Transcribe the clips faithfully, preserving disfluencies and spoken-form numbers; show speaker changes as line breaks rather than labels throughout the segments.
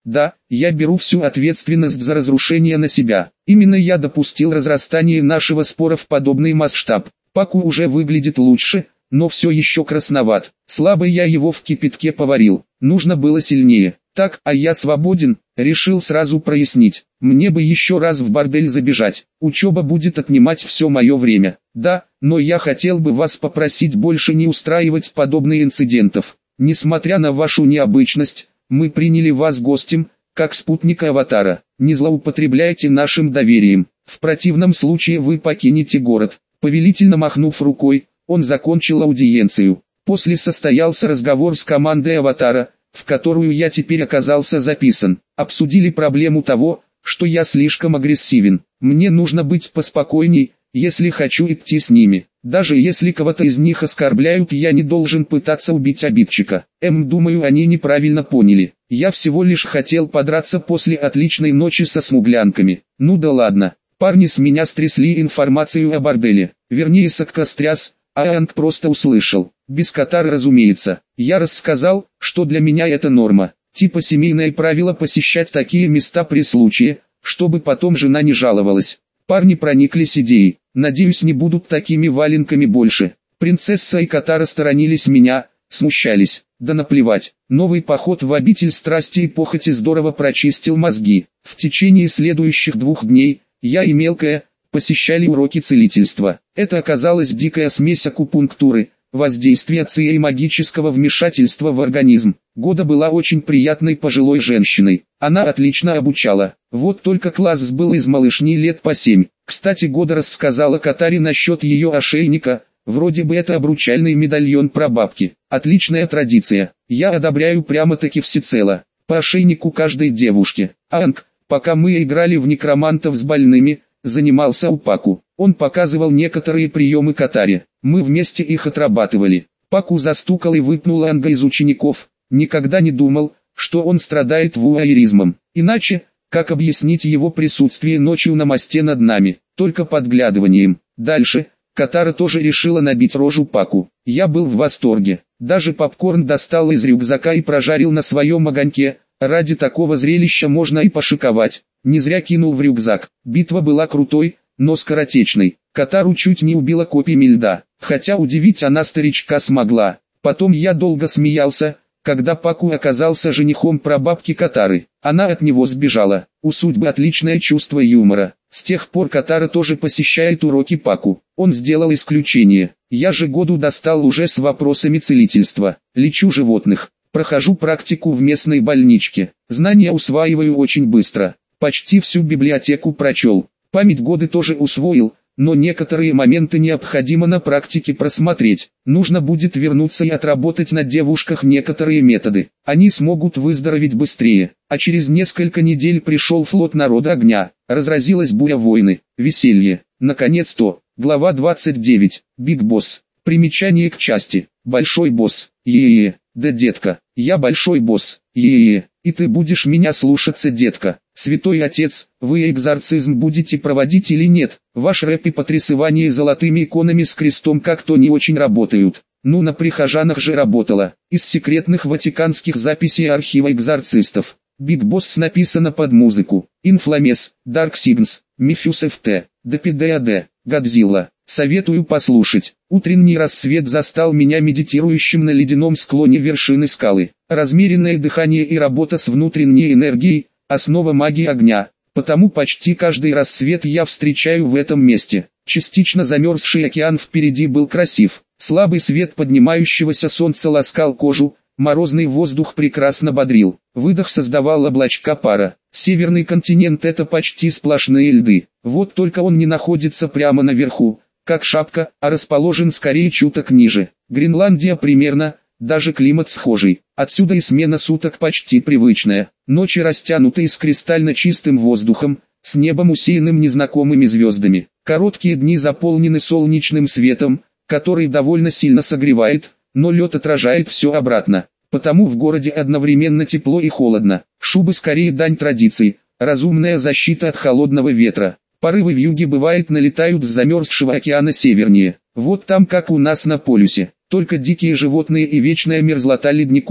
Да, я беру всю ответственность за разрушение на себя. Именно я допустил разрастание нашего спора в подобный масштаб. Паку уже выглядит лучше, но все еще красноват. Слабо я его в кипятке поварил. Нужно было сильнее. Так, а я свободен, решил сразу прояснить. Мне бы еще раз в бордель забежать. Учеба будет отнимать все мое время. Да, но я хотел бы вас попросить больше не устраивать подобных инцидентов. Несмотря на вашу необычность, мы приняли вас гостем, как спутника Аватара. Не злоупотребляйте нашим доверием. В противном случае вы покинете город. Повелительно махнув рукой, он закончил аудиенцию. После состоялся разговор с командой Аватара, в которую я теперь оказался записан. Обсудили проблему того, что я слишком агрессивен. Мне нужно быть поспокойней, если хочу идти с ними. Даже если кого-то из них оскорбляют, я не должен пытаться убить обидчика. Эм, думаю, они неправильно поняли. Я всего лишь хотел подраться после отличной ночи со смуглянками. Ну да ладно. Парни с меня стрясли информацию о борделе. Вернее, Сокка стряс, а Анг просто услышал. Без Катары, разумеется. Я рассказал, что для меня это норма. Типа семейное правило посещать такие места при случае, чтобы потом жена не жаловалась. Парни прониклись идеей. Надеюсь, не будут такими валенками больше. Принцесса и Катара сторонились меня, смущались. Да наплевать. Новый поход в обитель страсти и похоти здорово прочистил мозги. В течение следующих двух дней я и мелкая посещали уроки целительства. Это оказалась дикая смесь акупунктуры, воздействия ци и магического вмешательства в организм. Года была очень приятной пожилой женщиной. Она отлично обучала. Вот только класс был из малышней лет по семь. Кстати, Года рассказала Катаре насчет ее ошейника. Вроде бы это обручальный медальон прабабки. Отличная традиция. Я одобряю прямо-таки всецело. По ошейнику каждой девушке. Анг, пока мы играли в некромантов с больными, занимался у Паку. Он показывал некоторые приемы Катаре. Мы вместе их отрабатывали. Паку застукал и выпнул Анга из учеников. Никогда не думал, что он страдает вуайеризмом. Иначе, как объяснить его присутствие ночью на мосте над нами? Только подглядыванием. Дальше, Катара тоже решила набить рожу Паку. Я был в восторге. Даже попкорн достал из рюкзака и прожарил на своем огоньке. Ради такого зрелища можно и пошиковать. Не зря кинул в рюкзак. Битва была крутой, но скоротечной. Катару чуть не убила копьями льда. Хотя удивить она старичка смогла. Потом я долго смеялся, когда Паку оказался женихом прабабки Катары. Она от него сбежала. У судьбы отличное чувство юмора. С тех пор Катара тоже посещает уроки Паку. Он сделал исключение. Я же Году достал уже с вопросами целительства. Лечу животных. Прохожу практику в местной больничке. Знания усваиваю очень быстро. Почти всю библиотеку прочел. Память Годы тоже усвоил, но некоторые моменты необходимо на практике просмотреть. Нужно будет вернуться и отработать на девушках некоторые методы. Они смогут выздороветь быстрее. А через несколько недель пришел флот народа огня. Разразилась буря войны. Веселье. Наконец-то. Глава двадцать девять. Биг Босс. Примечание к части. Большой босс. Е-е-е. Да, детка, я большой босс. Е-е-е. И ты будешь меня слушаться, детка. Святой Отец, вы экзорцизм будете проводить или нет? Ваш рэп и потрясывание золотыми иконами с крестом как-то не очень работают. Ну, на прихожанах же работало. Из секретных ватиканских записей архива экзорцистов. Биг Босс написано под музыку. Инфламес, Dark Signs, Мефюс эф тэ, ДПДАД, Годзилла. Советую послушать. Утренний рассвет застал меня медитирующим на ледяном склоне вершины скалы. Размеренное дыхание и работа с внутренней энергией – основа магии огня. Потому почти каждый рассвет я встречаю в этом месте. Частично замерзший океан впереди был красив. Слабый свет поднимающегося солнца ласкал кожу, морозный воздух прекрасно бодрил. Выдох создавал облачка пара. Северный континент – это почти сплошные льды. Вот только он не находится прямо наверху, как шапка, а расположен скорее чуток ниже. Гренландия примерно, даже климат схожий. Отсюда и смена суток почти привычная. Ночи растянутые с кристально чистым воздухом, с небом усеянным незнакомыми звездами. Короткие дни заполнены солнечным светом, который довольно сильно согревает, но лед отражает все обратно. Потому в городе одновременно тепло и холодно. Шубы скорее дань традиции, разумная защита от холодного ветра. Порывы вьюги бывает налетают с замерзшего океана севернее. Вот там как у нас на полюсе. Только дикие животные и вечная мерзлота ледников.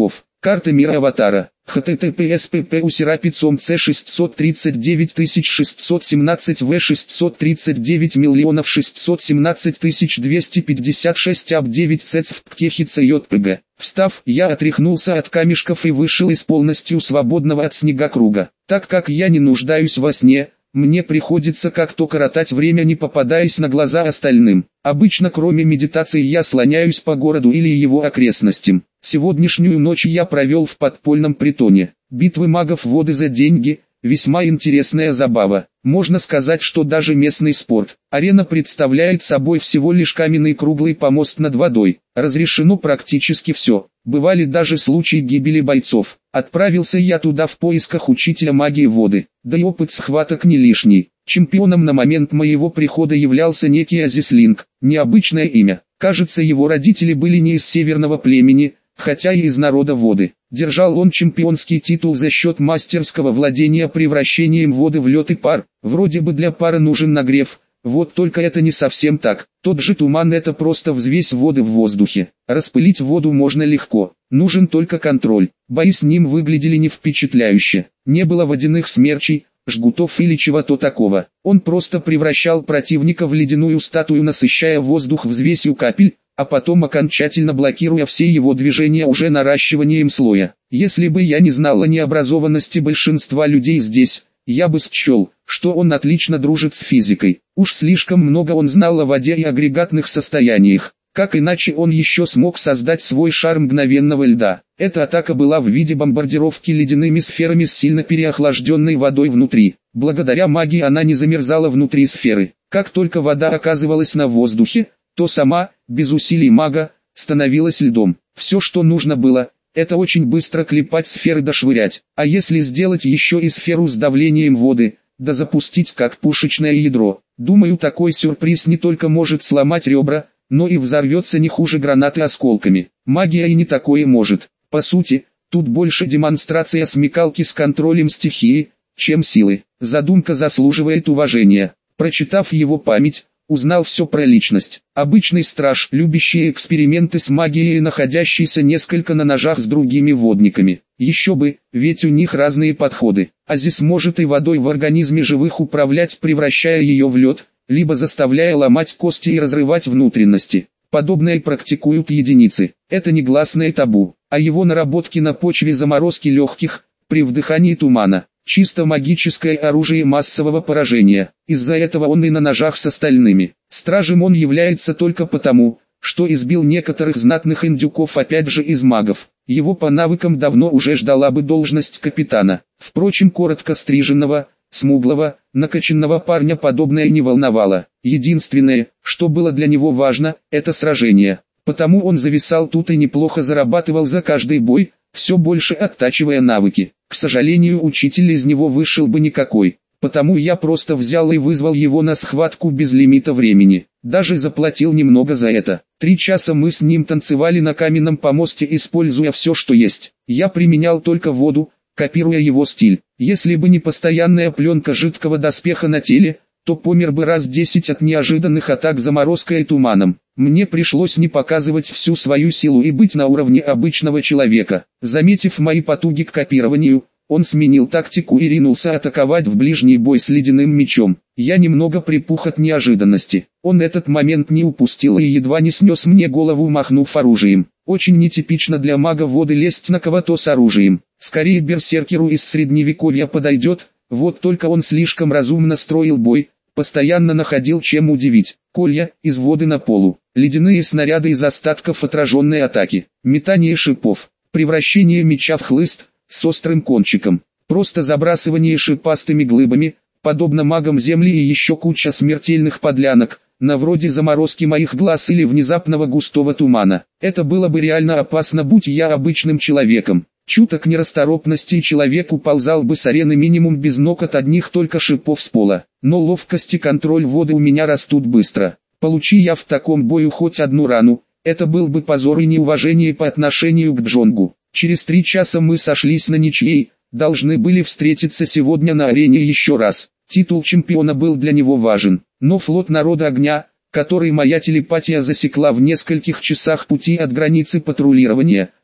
Карта мира аватара. эйч ти ти пи эс пи пи у серапицом С шестьсот тридцать девять тысяч шестьсот семнадцать В шестьсот тридцать девять миллионов шестьсот семнадцать тысяч двести пятьдесят шесть аб девять цецв ПКХИЦ ЙПГ. Встав, я отряхнулся от камешков и вышел из полностью свободного от снега круга. Так как я не нуждаюсь во сне, мне приходится как-то коротать время, не попадаясь на глаза остальным. Обычно кроме медитации я слоняюсь по городу или его окрестностям. Сегодняшнюю ночь я провел в подпольном притоне. Битвы магов воды за деньги – весьма интересная забава. Можно сказать, что даже местный спорт. Арена представляет собой всего лишь каменный круглый помост над водой. Разрешено практически все. Бывали даже случаи гибели бойцов. Отправился я туда в поисках учителя магии воды. Да и опыт схваток не лишний. Чемпионом на момент моего прихода являлся некий Азислинг. Необычное имя. Кажется, его родители были не из северного племени, хотя и из народа воды. Держал он чемпионский титул за счет мастерского владения превращением воды в лед и пар. Вроде бы для пара нужен нагрев, вот только это не совсем так. Тот же туман — это просто взвесь воды в воздухе. Распылить воду можно легко, нужен только контроль. Бои с ним выглядели не впечатляюще. Не было водяных смерчей, жгутов или чего-то такого. Он просто превращал противника в ледяную статую, насыщая воздух взвесью капель, а потом окончательно блокируя все его движения уже наращиванием слоя. Если бы я не знал о необразованности большинства людей здесь, я бы счел, что он отлично дружит с физикой. Уж слишком много он знал о воде и агрегатных состояниях. Как иначе он еще смог создать свой шар мгновенного льда? Эта атака была в виде бомбардировки ледяными сферами с сильно переохлажденной водой внутри. Благодаря магии она не замерзала внутри сферы. Как только вода оказывалась на воздухе, то сама, без усилий мага, становилась льдом. Все, что нужно было, это очень быстро клепать сферы да швырять. А если сделать еще и сферу с давлением воды, да запустить как пушечное ядро, думаю, такой сюрприз не только может сломать ребра, но и взорвется не хуже гранаты осколками. Магия и не такое может. По сути, тут больше демонстрация смекалки с контролем стихии, чем силы. Задумка заслуживает уважения. Прочитав его память, узнал все про личность. Обычный страж, любящий эксперименты с магией и находящийся несколько на ножах с другими водниками. Еще бы, ведь у них разные подходы. Азис может и водой в организме живых управлять, превращая ее в лед, либо заставляя ломать кости и разрывать внутренности. Подобное практикуют единицы. Это негласное табу, а его наработки на почве заморозки легких, при вдыхании тумана. Чисто магическое оружие массового поражения. Из-за этого он и на ножах с остальными. Стражем он является только потому, что избил некоторых знатных индюков, опять же из магов. Его по навыкам давно уже ждала бы должность капитана. Впрочем, коротко стриженного, смуглого, накачанного парня подобное не волновало. Единственное, что было для него важно, это сражение. Потому он зависал тут и неплохо зарабатывал за каждый бой, все больше оттачивая навыки. К сожалению, учитель из него вышел бы никакой. Потому я просто взял и вызвал его на схватку без лимита времени. Даже заплатил немного за это. Три часа мы с ним танцевали на каменном помосте, используя все, что есть. Я применял только воду, копируя его стиль. Если бы не постоянная пленка жидкого доспеха на теле, то помер бы раз десять от неожиданных атак заморозкой и туманом. Мне пришлось не показывать всю свою силу и быть на уровне обычного человека. Заметив мои потуги к копированию, он сменил тактику и ринулся атаковать в ближний бой с ледяным мечом. Я немного припух от неожиданности. Он этот момент не упустил и едва не снес мне голову, махнув оружием. Очень нетипично для мага воды лезть на кого-то с оружием. Скорее берсеркеру из средневековья подойдет, вот только он слишком разумно строил бой, постоянно находил чем удивить. Колья из воды на полу, ледяные снаряды из остатков отраженной атаки, метание шипов, превращение меча в хлыст с острым кончиком, просто забрасывание шипастыми глыбами, подобно магам земли, и еще куча смертельных подлянок, на вроде заморозки моих глаз или внезапного густого тумана. Это было бы реально опасно, будь я обычным человеком. Чуток нерасторопности и человек уползал бы с арены минимум без ног от одних только шипов с пола. Но ловкость и контроль воды у меня растут быстро. Получи я в таком бою хоть одну рану, это был бы позор и неуважение по отношению к Джонгу. Через три часа мы сошлись на ничьей, должны были встретиться сегодня на арене еще раз. Титул чемпиона был для него важен, но флот народа огня, который моя телепатия засекла в нескольких часах пути от границы патрулирования,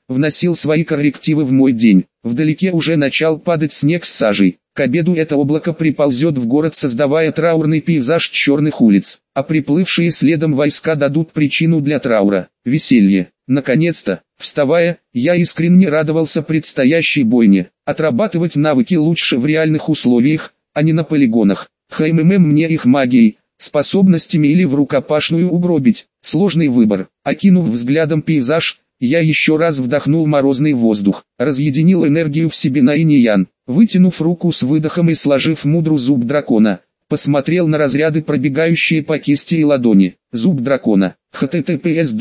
вносил свои коррективы в мой день. Вдалеке уже начал падать снег с сажей. К обеду это облако приползет в город, создавая траурный пейзаж черных улиц, а приплывшие следом войска дадут причину для траура, веселье. Наконец-то, вставая, я искренне радовался предстоящей бойне. Отрабатывать навыки лучше в реальных условиях, а не на полигонах. ХММ мне их магией, способностями или в рукопашную угробить. Сложный выбор. Окинув взглядом пейзаж, я еще раз вдохнул морозный воздух, разъединил энергию в себе на инь и ян, вытянув руку с выдохом и сложив мудру зуб дракона, посмотрел на разряды, пробегающие по кисти и ладони. Зуб дракона. https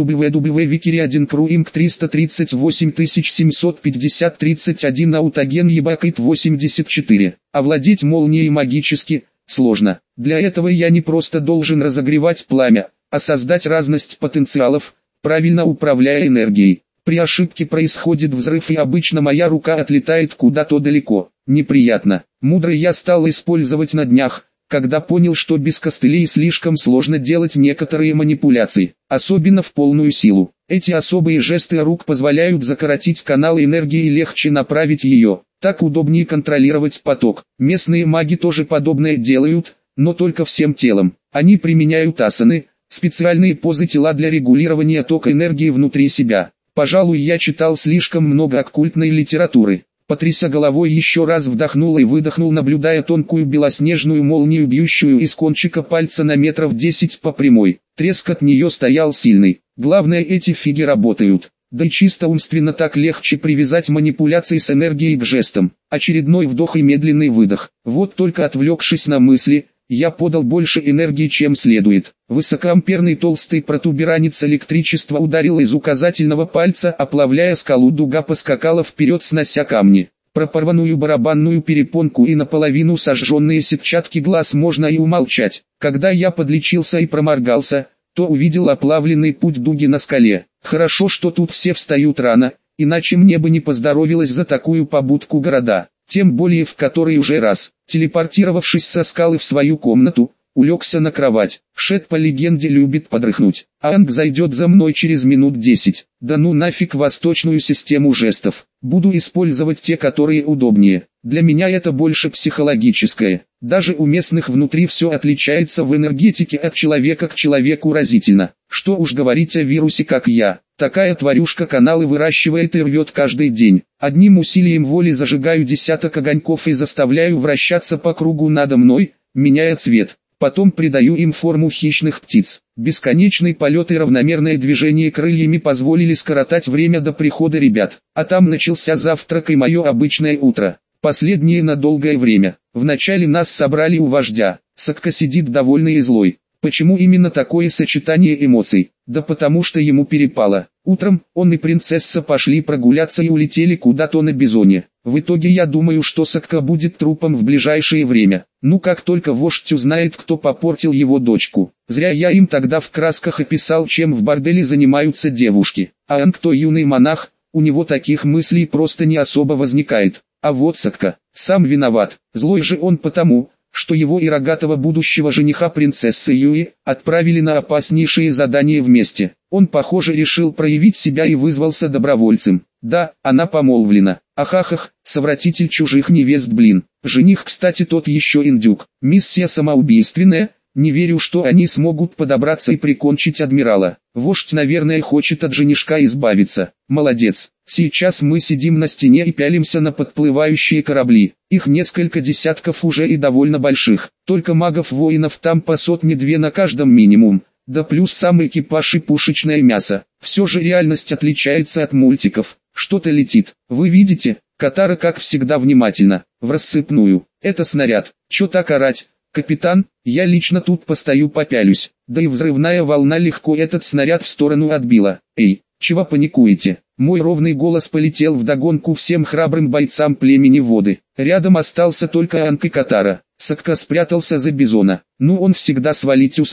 www.wikiri1.ru триста тридцать восемь тысяч семьсот пятьдесят тридцать один аутоген ебакит восемьдесят четыре. Овладеть молнией магически сложно. Для этого я не просто должен разогревать пламя, а создать разность потенциалов, правильно управляя энергией. При ошибке происходит взрыв, и обычно моя рука отлетает куда-то далеко. Неприятно. Мудро я стал использовать на днях, когда понял, что без костылей слишком сложно делать некоторые манипуляции, особенно в полную силу. Эти особые жесты рук позволяют закоротить канал энергии и легче направить ее. Так удобнее контролировать поток. Местные маги тоже подобное делают, но только всем телом. Они применяют асаны, специальные позы тела для регулирования тока энергии внутри себя. Пожалуй, я читал слишком много оккультной литературы. Потряся головой, еще раз вдохнул и выдохнул, наблюдая тонкую белоснежную молнию, бьющую из кончика пальца на метров десять по прямой. Треск от нее стоял сильный. Главное, эти фиги работают. Да и чисто умственно так легче привязать манипуляции с энергией к жестам. Очередной вдох и медленный выдох. Вот только отвлекшись на мысли, я подал больше энергии, чем следует. Высокоамперный толстый протуберанец электричества ударил из указательного пальца, оплавляя скалу. Дуга поскакала вперед, снося камни. Про порванную барабанную перепонку и наполовину сожженные сетчатки глаз можно и умолчать. Когда я подлечился и проморгался, то увидел оплавленный путь дуги на скале. Хорошо, что тут все встают рано, иначе мне бы не поздоровилось за такую побудку города. Тем более в который уже раз, телепортировавшись со скалы в свою комнату, улегся на кровать. Шет по легенде любит подрыхнуть. Анг зайдет за мной через минут десять. Да ну нафиг восточную систему жестов. Буду использовать те, которые удобнее. Для меня это больше психологическое. Даже у местных внутри все отличается в энергетике от человека к человеку разительно. Что уж говорить о вирусе, как я. Такая тварюшка каналы выращивает и рвет каждый день. Одним усилием воли зажигаю десяток огоньков и заставляю вращаться по кругу надо мной, меняя цвет. Потом придаю им форму хищных птиц. Бесконечный полет и равномерное движение крыльями позволили скоротать время до прихода ребят. А там начался завтрак и мое обычное утро. Последнее на долгое время. Вначале нас собрали у вождя. Сакка сидит довольный и злой. Почему именно такое сочетание эмоций? Да потому что ему перепало. Утром он и принцесса пошли прогуляться и улетели куда-то на бизоне. В итоге я думаю, что Сакка будет трупом в ближайшее время. Ну как только вождь узнает, кто попортил его дочку. Зря я им тогда в красках описал, чем в борделе занимаются девушки. А он кто юный монах, у него таких мыслей просто не особо возникает. А вот Сакка, сам виноват. Злой же он потому, что его и рогатого будущего жениха принцессы Юи отправили на опаснейшие задания вместе. Он, похоже, решил проявить себя и вызвался добровольцем. Да, она помолвлена. Ахахах, совратитель чужих невест, блин. Жених, кстати, тот еще индюк. Миссия самоубийственная. Не верю, что они смогут подобраться и прикончить адмирала. Вождь, наверное, хочет от женишка избавиться. Молодец. Сейчас мы сидим на стене и пялимся на подплывающие корабли. Их несколько десятков уже и довольно больших. Только магов-воинов там по сотне-две на каждом минимум. Да плюс сам экипаж и пушечное мясо. Все же реальность отличается от мультиков. Что-то летит. Вы видите? Катара, как всегда, внимательно. В рассыпную. Это снаряд. Чё так орать? Капитан, я лично тут постою, попялюсь. Да и взрывная волна легко этот снаряд в сторону отбила. Эй, чего паникуете? Мой ровный голос полетел вдогонку всем храбрым бойцам племени воды. Рядом остался только Анг и Катара. Сакка спрятался за бизона. Ну он всегда свалить успеет.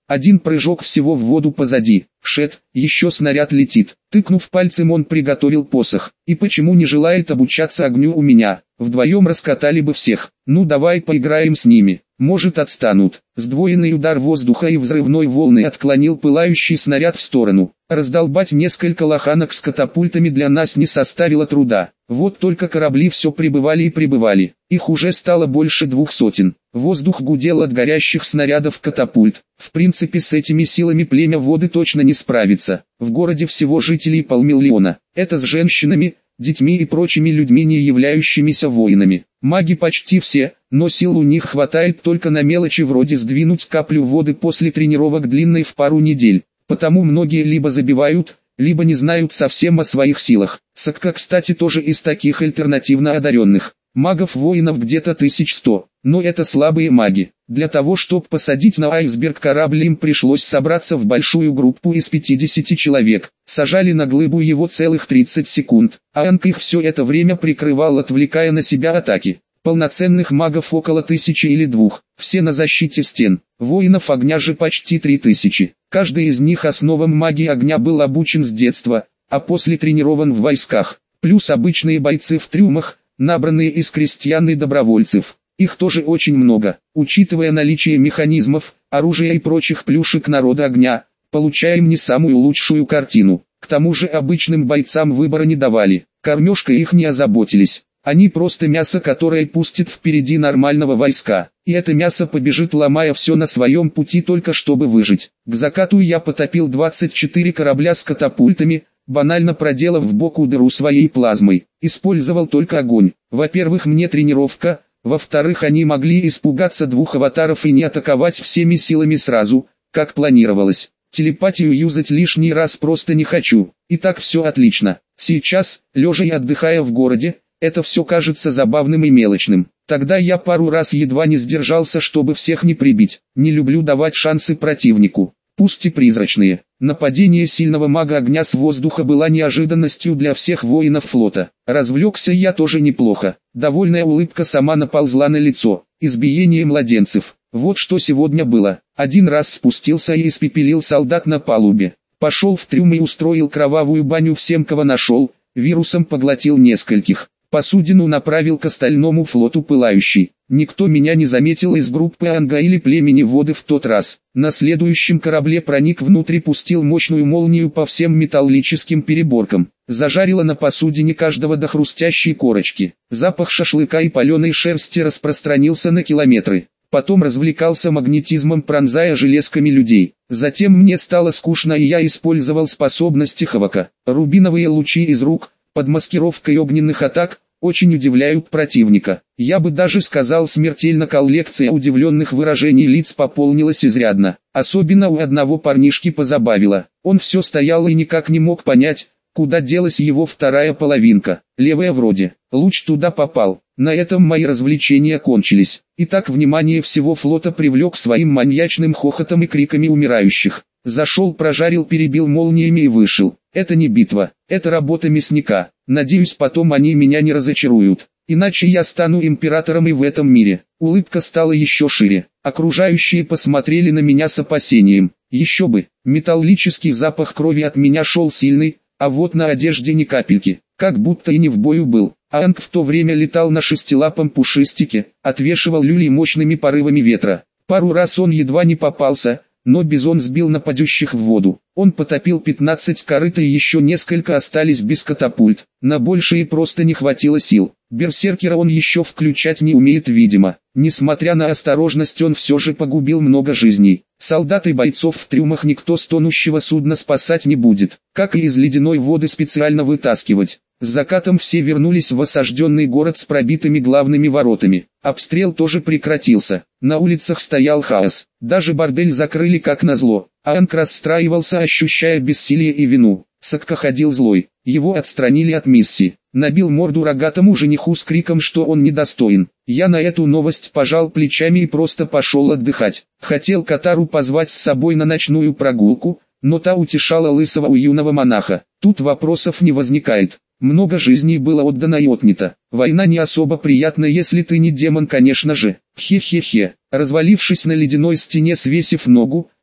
Один прыжок всего в воду позади. Шет, еще снаряд летит. Тыкнув пальцем, он приготовил посох. И почему не желает обучаться огню у меня? Вдвоем раскатали бы всех. Ну давай поиграем с ними. Может отстанут. Сдвоенный удар воздуха и взрывной волны отклонил пылающий снаряд в сторону. Раздолбать несколько лоханок с катапультами для нас не составило труда. Вот только корабли все прибывали и прибывали. Их уже стало больше двух сотен. Воздух гудел от горящих снарядов катапульт. В принципе, с этими силами племя воды точно не справится. В городе всего жителей полмиллиона. Это с женщинами, детьми и прочими людьми, не являющимися воинами. Маги почти все, но сил у них хватает только на мелочи вроде сдвинуть каплю воды после тренировок длинной в пару недель. Потому многие либо забивают, либо не знают совсем о своих силах. Сакка, кстати, тоже из таких альтернативно одаренных. Магов-воинов где-то тысяч сто, но это слабые маги. Для того, чтобы посадить на айсберг корабль, им пришлось собраться в большую группу из пятидесяти человек. Сажали на глыбу его целых тридцать секунд, а Анг их все это время прикрывал, отвлекая на себя атаки. Полноценных магов около тысячи или двух, все на защите стен. Воинов огня же почти три тысячи. Каждый из них основам магии огня был обучен с детства, а после тренирован в войсках. Плюс обычные бойцы в трюмах, набранные из крестьян и добровольцев. Их тоже очень много. Учитывая наличие механизмов, оружия и прочих плюшек народа огня, получаем не самую лучшую картину. К тому же обычным бойцам выбора не давали. Кормежкой их не озаботились. Они просто мясо, которое пустит впереди нормального войска. И это мясо побежит, ломая все на своем пути, только чтобы выжить. К закату я потопил двадцать четыре корабля с катапультами, банально проделав в боку дыру своей плазмой. Использовал только огонь. Во-первых, мне тренировка, во-вторых, они могли испугаться двух аватаров и не атаковать всеми силами сразу, как планировалось. Телепатию юзать лишний раз просто не хочу. И так все отлично. Сейчас, лежа и отдыхая в городе, это все кажется забавным и мелочным. Тогда я пару раз едва не сдержался, чтобы всех не прибить. Не люблю давать шансы противнику, пусть и призрачные. Нападение сильного мага огня с воздуха была неожиданностью для всех воинов флота. Развлекся я тоже неплохо. Довольная улыбка сама наползла на лицо. Избиение младенцев. Вот что сегодня было. Один раз спустился и испепелил солдат на палубе. Пошел в трюм и устроил кровавую баню всем, кого нашел. Вирусом поглотил нескольких. Посудину направил к остальному флоту пылающий. Никто меня не заметил из группы Анга или племени воды в тот раз. На следующем корабле проник внутрь и пустил мощную молнию по всем металлическим переборкам. Зажарило на посудине каждого до хрустящей корочки. Запах шашлыка и паленой шерсти распространился на километры. Потом развлекался магнетизмом, пронзая железками людей. Затем мне стало скучно, и я использовал способности Хавака. Рубиновые лучи из рук, под маскировкой огненных атак, очень удивляют противника. Я бы даже сказал, смертельно коллекция удивленных выражений лиц пополнилась изрядно. Особенно у одного парнишки позабавило. Он все стоял и никак не мог понять, куда делась его вторая половинка. Левая вроде. Луч туда попал. На этом мои развлечения кончились. Итак, внимание всего флота привлек своим маньячным хохотом и криками умирающих. Зашел, прожарил, перебил молниями и вышел. Это не битва, это работа мясника. Надеюсь, потом они меня не разочаруют. Иначе я стану императором и в этом мире. Улыбка стала еще шире. Окружающие посмотрели на меня с опасением. Еще бы, металлический запах крови от меня шел сильный, а вот на одежде ни капельки. Как будто и не в бою был. Анг в то время летал на шестилапом пушистике, отвешивал люлей мощными порывами ветра. Пару раз он едва не попался, но бизон сбил нападущих в воду. Он потопил пятнадцать корыт, и еще несколько остались без катапульт. На большее просто не хватило сил. Берсеркера он еще включать не умеет, видимо. Несмотря на осторожность, он все же погубил много жизней. Солдат и бойцов в трюмах никто с тонущего судна спасать не будет, как и из ледяной воды специально вытаскивать. С закатом все вернулись в осажденный город с пробитыми главными воротами. Обстрел тоже прекратился. На улицах стоял хаос. Даже бордель закрыли как назло. Анг расстраивался, ощущая бессилие и вину. Сакка ходил злой. Его отстранили от миссии. Набил морду рогатому жениху с криком, что он недостоин. Я на эту новость пожал плечами и просто пошел отдыхать. Хотел Катару позвать с собой на ночную прогулку, но та утешала лысого у юного монаха. Тут вопросов не возникает. Много жизней было отдано и отнято. Война не особо приятна, если ты не демон, конечно же. Хе-хе-хе. Развалившись на ледяной стене, свесив ногу,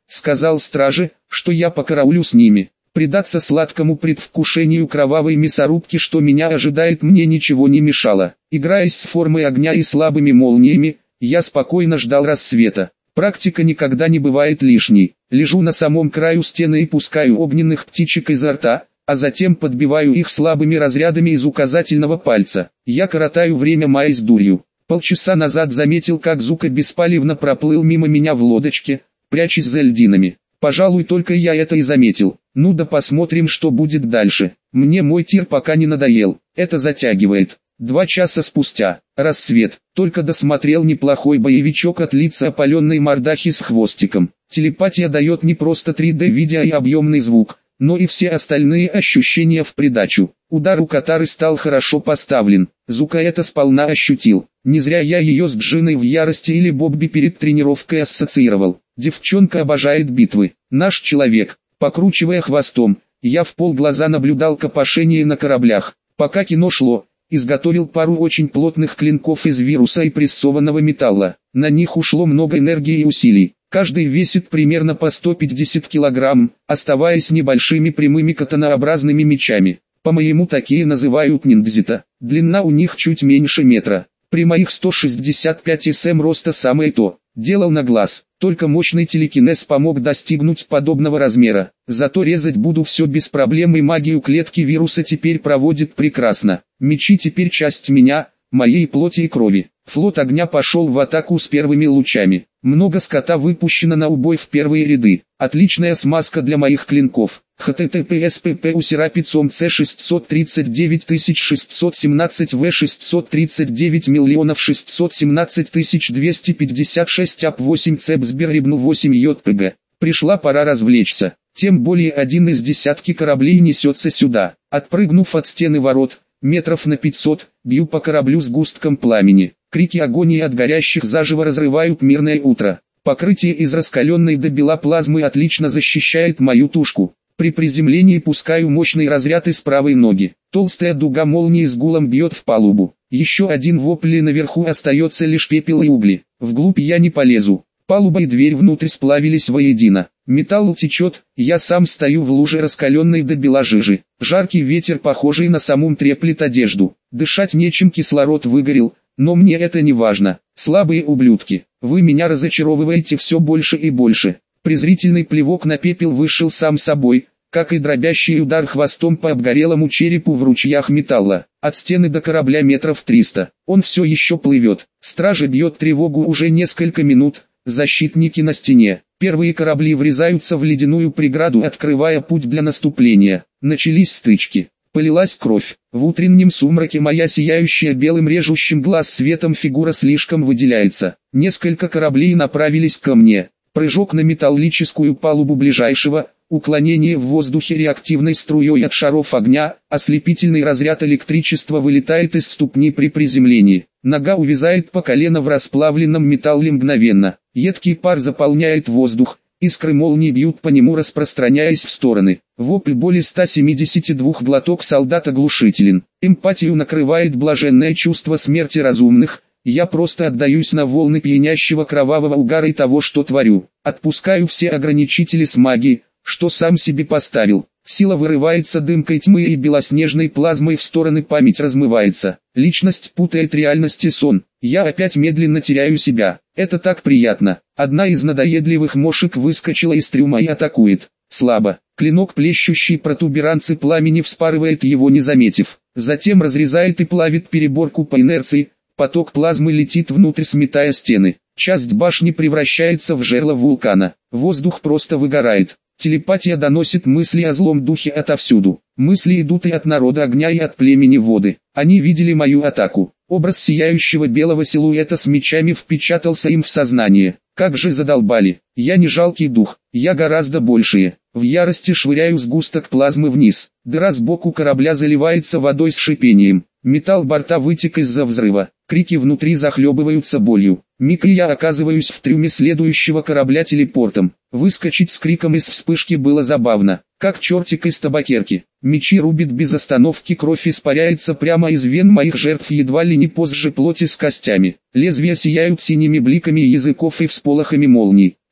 сказал страже, что я покараулю с ними. Предаться сладкому предвкушению кровавой мясорубки, что меня ожидает, мне ничего не мешало. Играясь с формой огня и слабыми молниями, я спокойно ждал рассвета. Практика никогда не бывает лишней. Лежу на самом краю стены и пускаю огненных птичек изо рта, а затем подбиваю их слабыми разрядами из указательного пальца. Я коротаю время, маясь дурью. Полчаса назад заметил, как Зука беспалевно проплыл мимо меня в лодочке, прячась за льдинами. Пожалуй, только я это и заметил. Ну да посмотрим, что будет дальше. Мне мой тир пока не надоел. Это затягивает. Два часа спустя. Рассвет. Только досмотрел неплохой боевичок от лица опаленной мордахи с хвостиком. Телепатия дает не просто три дэ видео и объемный звук, но и все остальные ощущения в придачу. Удар у Катары стал хорошо поставлен. Зука это сполна ощутил. Не зря я ее с Джиной в ярости или Бобби перед тренировкой ассоциировал. Девчонка обожает битвы. Наш человек. Покручивая хвостом, я в полглаза наблюдал копошение на кораблях. Пока кино шло, изготовил пару очень плотных клинков из вируса и прессованного металла. На них ушло много энергии и усилий. Каждый весит примерно по сто пятьдесят килограмм, оставаясь небольшими прямыми катанообразными мечами. По-моему, такие называют ниндзита. Длина у них чуть меньше метра. При моих сто шестьдесят пять сантиметров роста самое то. Делал на глаз, только мощный телекинез помог достигнуть подобного размера. Зато резать буду все без проблем, и магию клетки вируса теперь проводит прекрасно. Мечи теперь часть меня, моей плоти и крови. Флот огня пошел в атаку с первыми лучами. Много скота выпущено на убой в первые ряды. Отличная смазка для моих клинков. эйч ти ти пи эс пи пи у Серапицом С шестьсот тридцать девять тысяч шестьсот семнадцать В шестьсот тридцать девять миллионов шестьсот семнадцать тысяч двести пятьдесят шесть ап восемь Цепсберрибну восемь ЙПГ. Пришла пора развлечься. Тем более один из десятки кораблей несется сюда. Отпрыгнув от стены ворот, метров на пятьсот, бью по кораблю с густком пламени. Крики агонии от горящих заживо разрывают мирное утро. Покрытие из раскаленной до бела плазмы отлично защищает мою тушку. При приземлении пускаю мощный разряд из правой ноги. Толстая дуга молнии с гулом бьет в палубу. Еще один вопль, и наверху остается лишь пепел и угли. Вглубь я не полезу. Палуба и дверь внутрь сплавились воедино. Металл течет, я сам стою в луже раскаленной до бела жижи. Жаркий ветер, похожий на самум, треплет одежду. Дышать нечем, кислород выгорел, но мне это не важно. Слабые ублюдки, вы меня разочаровываете все больше и больше. Презрительный плевок на пепел вышел сам собой, как и дробящий удар хвостом по обгорелому черепу в ручьях металла. От стены до корабля метров триста. Он все еще плывет. Стража бьет тревогу уже несколько минут. Защитники на стене. Первые корабли врезаются в ледяную преграду, открывая путь для наступления. Начались стычки. Полилась кровь. В утреннем сумраке моя сияющая белым режущим глаз светом фигура слишком выделяется. Несколько кораблей направились ко мне. Прыжок на металлическую палубу ближайшего, уклонение в воздухе реактивной струей от шаров огня, ослепительный разряд электричества вылетает из ступни при приземлении. Нога увязает по колено в расплавленном металле мгновенно. Едкий пар заполняет воздух, искры молний бьют по нему, распространяясь в стороны. Вопль боли ста семидесяти двух, глоток солдат оглушителен. Эмпатию накрывает блаженное чувство смерти разумных. Я просто отдаюсь на волны пьянящего кровавого угара и того, что творю. Отпускаю все ограничители с магией, что сам себе поставил. Сила вырывается дымкой тьмы и белоснежной плазмой в стороны, память размывается. Личность путает реальность и сон. Я опять медленно теряю себя. Это так приятно. Одна из надоедливых мошек выскочила из трюма и атакует. Слабо. Клинок, плещущий протуберанцы пламени, вспарывает его, не заметив. Затем разрезает и плавит переборку по инерции. Поток плазмы летит внутрь, сметая стены. Часть башни превращается в жерло вулкана. Воздух просто выгорает. Телепатия доносит мысли о злом духе отовсюду. Мысли идут и от народа огня, и от племени воды. Они видели мою атаку. Образ сияющего белого силуэта с мечами впечатался им в сознание. Как же задолбали. Я не жалкий дух, я гораздо большее. В ярости швыряю сгусток плазмы вниз. Дыра сбоку корабля заливается водой с шипением. Металл борта вытек из-за взрыва. Крики внутри захлебываются болью. Миг, и я оказываюсь в трюме следующего корабля телепортом. Выскочить с криком из вспышки было забавно, как чертик из табакерки. Мечи рубит без остановки, кровь испаряется прямо из вен моих жертв, едва ли не позже плоти с костями. Лезвия сияют синими бликами языков и всполохами молний.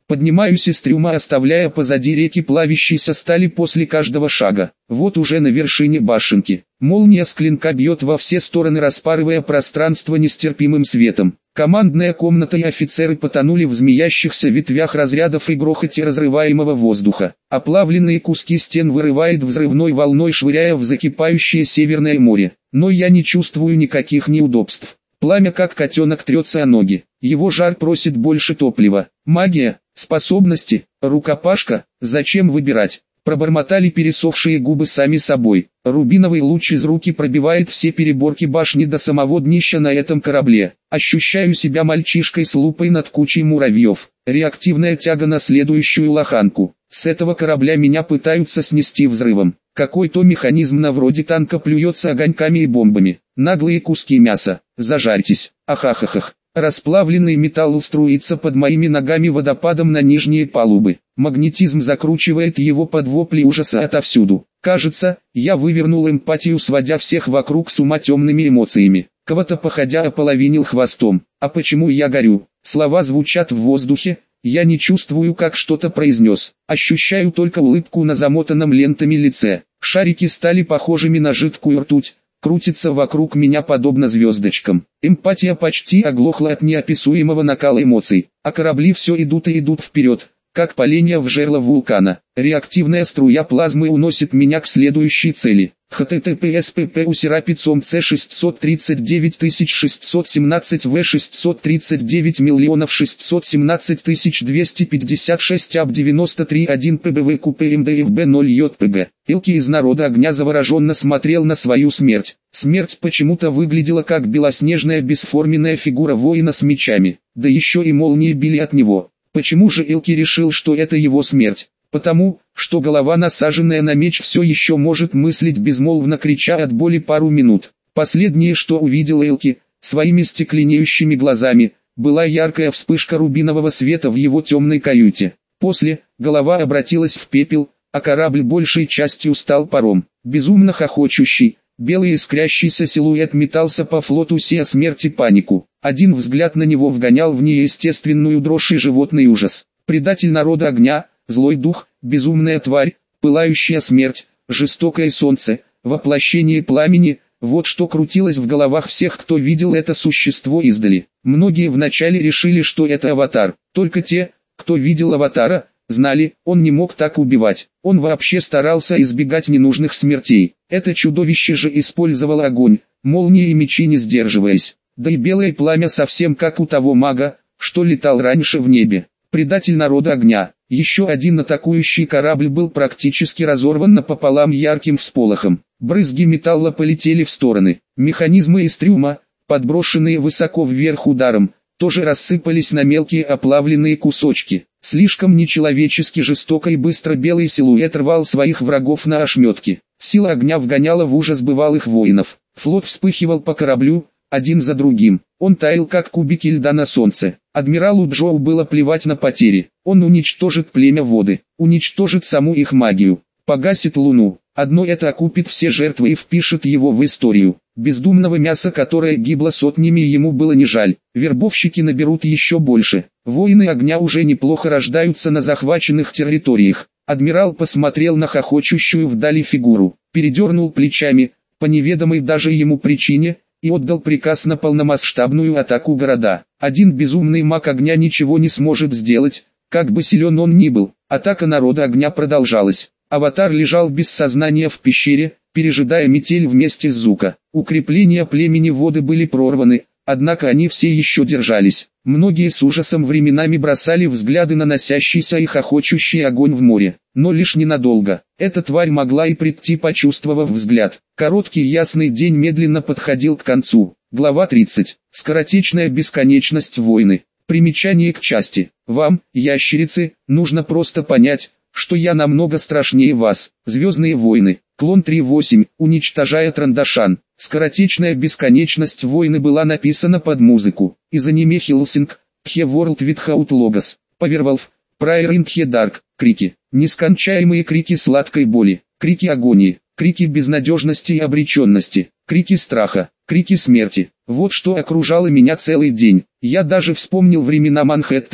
Поднимаюсь из трюма, оставляя позади реки плавящейся стали после каждого шага. Вот уже на вершине башенки. Молния с клинка бьет во все стороны, распарывая пространство нестерпимым светом. Командная комната и офицеры потонули в змеящихся ветвях разрядов и грохоте разрываемого воздуха. Оплавленные куски стен вырывает взрывной волной, швыряя в закипающее Северное море. Но я не чувствую никаких неудобств. Пламя как котенок трется о ноги. Его жар просит больше топлива. Магия, способности, рукопашка, зачем выбирать? Пробормотали пересохшие губы сами собой. Рубиновый луч из руки пробивает все переборки башни до самого днища на этом корабле. Ощущаю себя мальчишкой с лупой над кучей муравьев. Реактивная тяга на следующую лоханку. С этого корабля меня пытаются снести взрывом. Какой-то механизм на вроде танка плюется огоньками и бомбами. Наглые куски мяса. Зажарьтесь. Ахахахах. Расплавленный металл струится под моими ногами водопадом на нижние палубы. Магнетизм закручивает его под вопли ужаса отовсюду. Кажется, я вывернул эмпатию, сводя всех вокруг с ума темными эмоциями. Кого-то походя ополовинил хвостом. А почему я горю? Слова звучат в воздухе. Я не чувствую, как что-то произнес. Ощущаю только улыбку на замотанном лентами лице. Шарики стали похожими на жидкую ртуть. Крутится вокруг меня подобно звездочкам. Эмпатия почти оглохла от неописуемого накала эмоций, а корабли все идут и идут вперед, как поленья в жерло вулкана. Реактивная струя плазмы уносит меня к следующей цели. https pp усерапицом c шестьсот тридцать девять тысяч шестьсот семнадцать в шестьсот тридцать девять миллионов шестьсот семнадцать тысяч двести пятьдесят шесть аб девяносто три один пбвкпмдфб ноль jpg. Илки из народа огня завороженно смотрел на свою смерть. Смерть почему-то выглядела как белоснежная бесформенная фигура воина с мечами, да еще и молнии били от него. Почему же Илки решил, что это его смерть? Потому, что голова, насаженная на меч, все еще может мыслить, безмолвно крича от боли пару минут. Последнее, что увидел Илки, своими стекленеющими глазами, была яркая вспышка рубинового света в его темной каюте. После, голова обратилась в пепел, а корабль большей частью стал паром. Безумно хохочущий, белый искрящийся силуэт метался по флоту, сея смерть и панику. Один взгляд на него вгонял в неестественную дрожь и животный ужас. Предатель народа огня, злой дух, безумная тварь, пылающая смерть, жестокое солнце, воплощение пламени – вот что крутилось в головах всех, кто видел это существо издали. Многие вначале решили, что это аватар. Только те, кто видел аватара, знали, он не мог так убивать. Он вообще старался избегать ненужных смертей. Это чудовище же использовало огонь, молнии и мечи, не сдерживаясь. Да и белое пламя совсем как у того мага, что летал раньше в небе. Предатель народа огня. Еще один атакующий корабль был практически разорван напополам ярким всполохом. Брызги металла полетели в стороны. Механизмы из трюма, подброшенные высоко вверх ударом, тоже рассыпались на мелкие оплавленные кусочки. Слишком нечеловечески жестоко и быстро белый силуэт рвал своих врагов на ошметки. Сила огня вгоняла в ужас бывалых воинов. Флот вспыхивал по кораблю, один за другим. Он таял как кубики льда на солнце. Адмиралу Джоу было плевать на потери. Он уничтожит племя воды, уничтожит саму их магию, погасит луну. Одно это окупит все жертвы и впишет его в историю. Бездумного мяса, которое гибло сотнями, ему было не жаль. Вербовщики наберут еще больше. Воины огня уже неплохо рождаются на захваченных территориях. Адмирал посмотрел на хохочущую вдали фигуру, передернул плечами, по неведомой даже ему причине, и отдал приказ на полномасштабную атаку города. Один безумный маг огня ничего не сможет сделать, как бы силен он ни был. Атака народа огня продолжалась. Аватар лежал без сознания в пещере, пережидая метель вместе с Зука. Укрепления племени воды были прорваны, однако они все еще держались. Многие с ужасом временами бросали взгляды на носящийся и хохочущий огонь в море, но лишь ненадолго. Эта тварь могла и прийти, почувствовав взгляд. Короткий ясный день медленно подходил к концу. Глава тридцать. Скоротечная бесконечность войны. Примечание к части. Вам, ящерицы, нужно просто понять, что я намного страшнее вас. Звездные войны. Клон три восемь. Уничтожая Трандашан. Скоротечная бесконечность войны была написана под музыку. Из аниме Hellsing, The World Without Logos. Powerwolf, Prayer in the Dark. Крики. Нескончаемые крики сладкой боли. Крики агонии. Крики безнадежности и обреченности. Крики страха. Крики смерти. Вот что окружало меня целый день. Я даже вспомнил времена Манхэттена,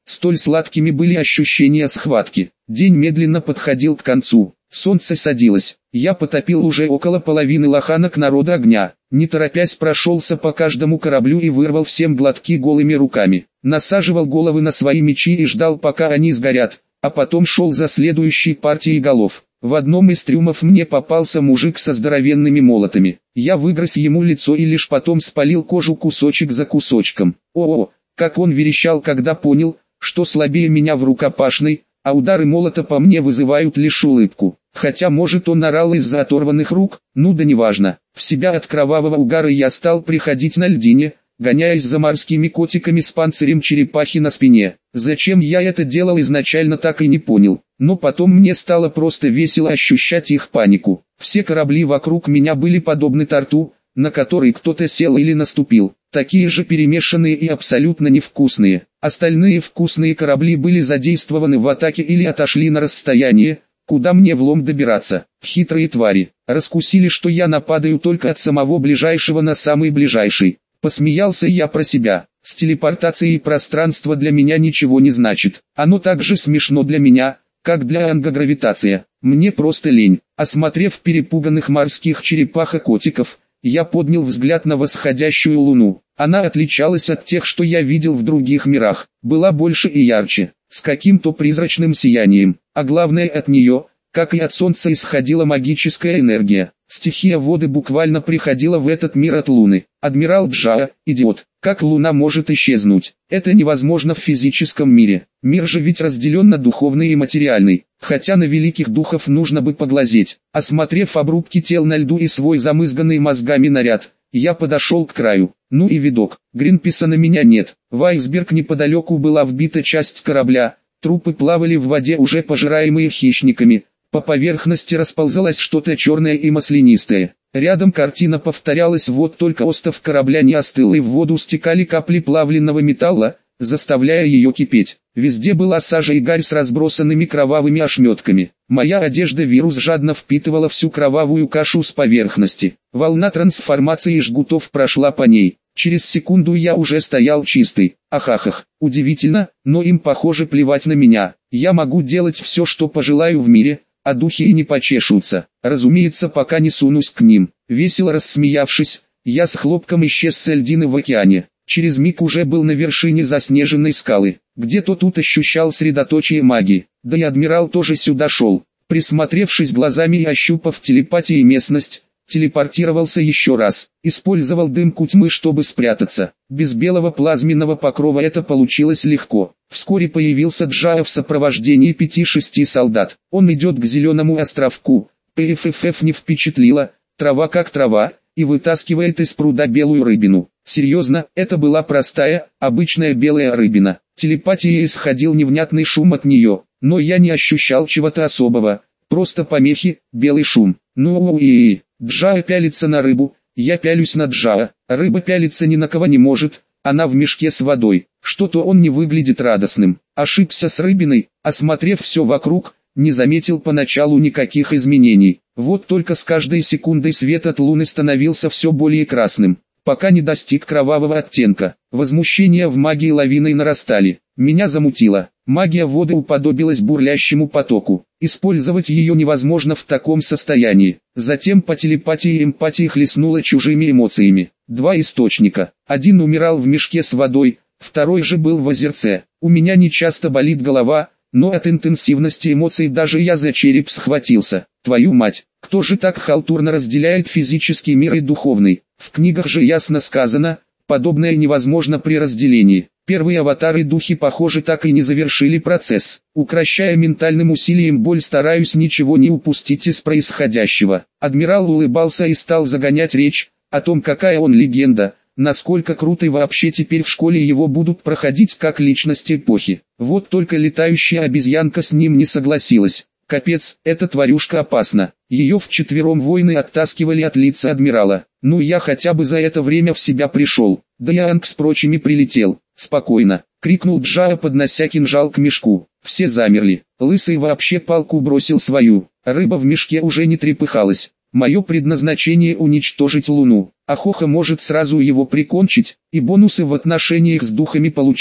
Столь сладкими были ощущения схватки. День медленно подходил к концу. Солнце садилось. Я потопил уже около половины лоханок народа огня. Не торопясь прошелся по каждому кораблю и вырвал всем глотки голыми руками. Насаживал головы на свои мечи и ждал, пока они сгорят, а потом шел за следующей партией голов. В одном из трюмов мне попался мужик со здоровенными молотами. Я выгрыз ему лицо и лишь потом спалил кожу кусочек за кусочком. О-о, как он верещал, когда понял, что слабее меня в рукопашной, а удары молота по мне вызывают лишь улыбку. Хотя может он орал из-за оторванных рук, ну да неважно. В себя от кровавого угара я стал приходить на льдине, гоняясь за морскими котиками с панцирем черепахи на спине. Зачем я это делал изначально, так и не понял. Но потом мне стало просто весело ощущать их панику. Все корабли вокруг меня были подобны торту, на который кто-то сел или наступил. Такие же перемешанные и абсолютно невкусные. Остальные вкусные корабли были задействованы в атаке или отошли на расстояние, куда мне влом добираться. Хитрые твари. Раскусили, что я нападаю только от самого ближайшего на самый ближайший. Посмеялся я про себя. С телепортацией пространство для меня ничего не значит. Оно так же смешно для меня, как для ангогравитация. Мне просто лень. Осмотрев перепуганных морских черепах и котиков, я поднял взгляд на восходящую луну. Она отличалась от тех, что я видел в других мирах. Была больше и ярче, с каким-то призрачным сиянием. А главное, от нее, как и от солнца, исходила магическая энергия. Стихия воды буквально приходила в этот мир от луны. Адмирал Джаа, идиот, как луна может исчезнуть? Это невозможно в физическом мире. Мир же ведь разделен на духовный и материальный. Хотя на великих духов нужно бы поглазеть. Осмотрев обрубки тел на льду и свой замызганный мозгами наряд, я подошел к краю. Ну и видок. Гринписа на меня нет. В айсберг неподалеку была вбита часть корабля. Трупы плавали в воде, уже пожираемые хищниками. По поверхности расползалось что-то черное и маслянистое. Рядом картина повторялась, вот только остов корабля не остыл, и в воду стекали капли плавленного металла, заставляя ее кипеть. Везде была сажа и гарь с разбросанными кровавыми ошметками. Моя одежда вирус жадно впитывала всю кровавую кашу с поверхности. Волна трансформации жгутов прошла по ней. Через секунду я уже стоял чистый. Ахахах, удивительно, но им похоже плевать на меня. Я могу делать все, что пожелаю в мире, а духи и не почешутся. Разумеется, пока не сунусь к ним. Весело рассмеявшись, я с хлопком исчез с льдины в океане. Через миг уже был на вершине заснеженной скалы. Где-то тут ощущал средоточие магии. Да и адмирал тоже сюда шел. Присмотревшись глазами и ощупав телепатией местность, телепортировался еще раз. Использовал дымку тьмы, чтобы спрятаться. Без белого плазменного покрова это получилось легко. Вскоре появился Джаа в сопровождении пяти-шести солдат. Он идет к зеленому островку. ПФФ не впечатлила, трава как трава, и вытаскивает из пруда белую рыбину. Серьезно, это была простая, обычная белая рыбина. Телепатией исходил невнятный шум от нее, но я не ощущал чего-то особого. Просто помехи, белый шум. Ну и Джаа пялится на рыбу, я пялюсь на Джаа. Рыба пялиться ни на кого не может, она в мешке с водой. Что-то он не выглядит радостным. Ошибся с рыбиной, осмотрев все вокруг, не заметил поначалу никаких изменений. Вот только с каждой секундой свет от луны становился все более красным, пока не достиг кровавого оттенка. Возмущения в магии лавиной нарастали. Меня замутило. Магия воды уподобилась бурлящему потоку. Использовать ее невозможно в таком состоянии. Затем по телепатии и эмпатии хлестнуло чужими эмоциями. Два источника. Один умирал в мешке с водой, второй же был в озерце. У меня не часто болит голова, но от интенсивности эмоций даже я за череп схватился. Твою мать, кто же так халтурно разделяет физический мир и духовный? В книгах же ясно сказано, подобное невозможно при разделении. Первые аватары-духи, похоже, так и не завершили процесс. Укрощая ментальным усилием боль, стараюсь ничего не упустить из происходящего. Адмирал улыбался и стал загонять речь о том, какая он легенда, насколько круто и вообще теперь в школе его будут проходить как личность эпохи. Вот только летающая обезьянка с ним не согласилась. Капец, эта тварюшка опасна. Ее вчетвером воины оттаскивали от лица адмирала. Ну я хотя бы за это время в себя пришел. Да и Анг с прочими прилетел. Спокойно, крикнул Джаа, поднося кинжал к мешку. Все замерли. Лысый вообще палку бросил свою. Рыба в мешке уже не трепыхалась. Мое предназначение уничтожить Луну. Ахоха может сразу его прикончить, и бонусы в отношениях с духами получу.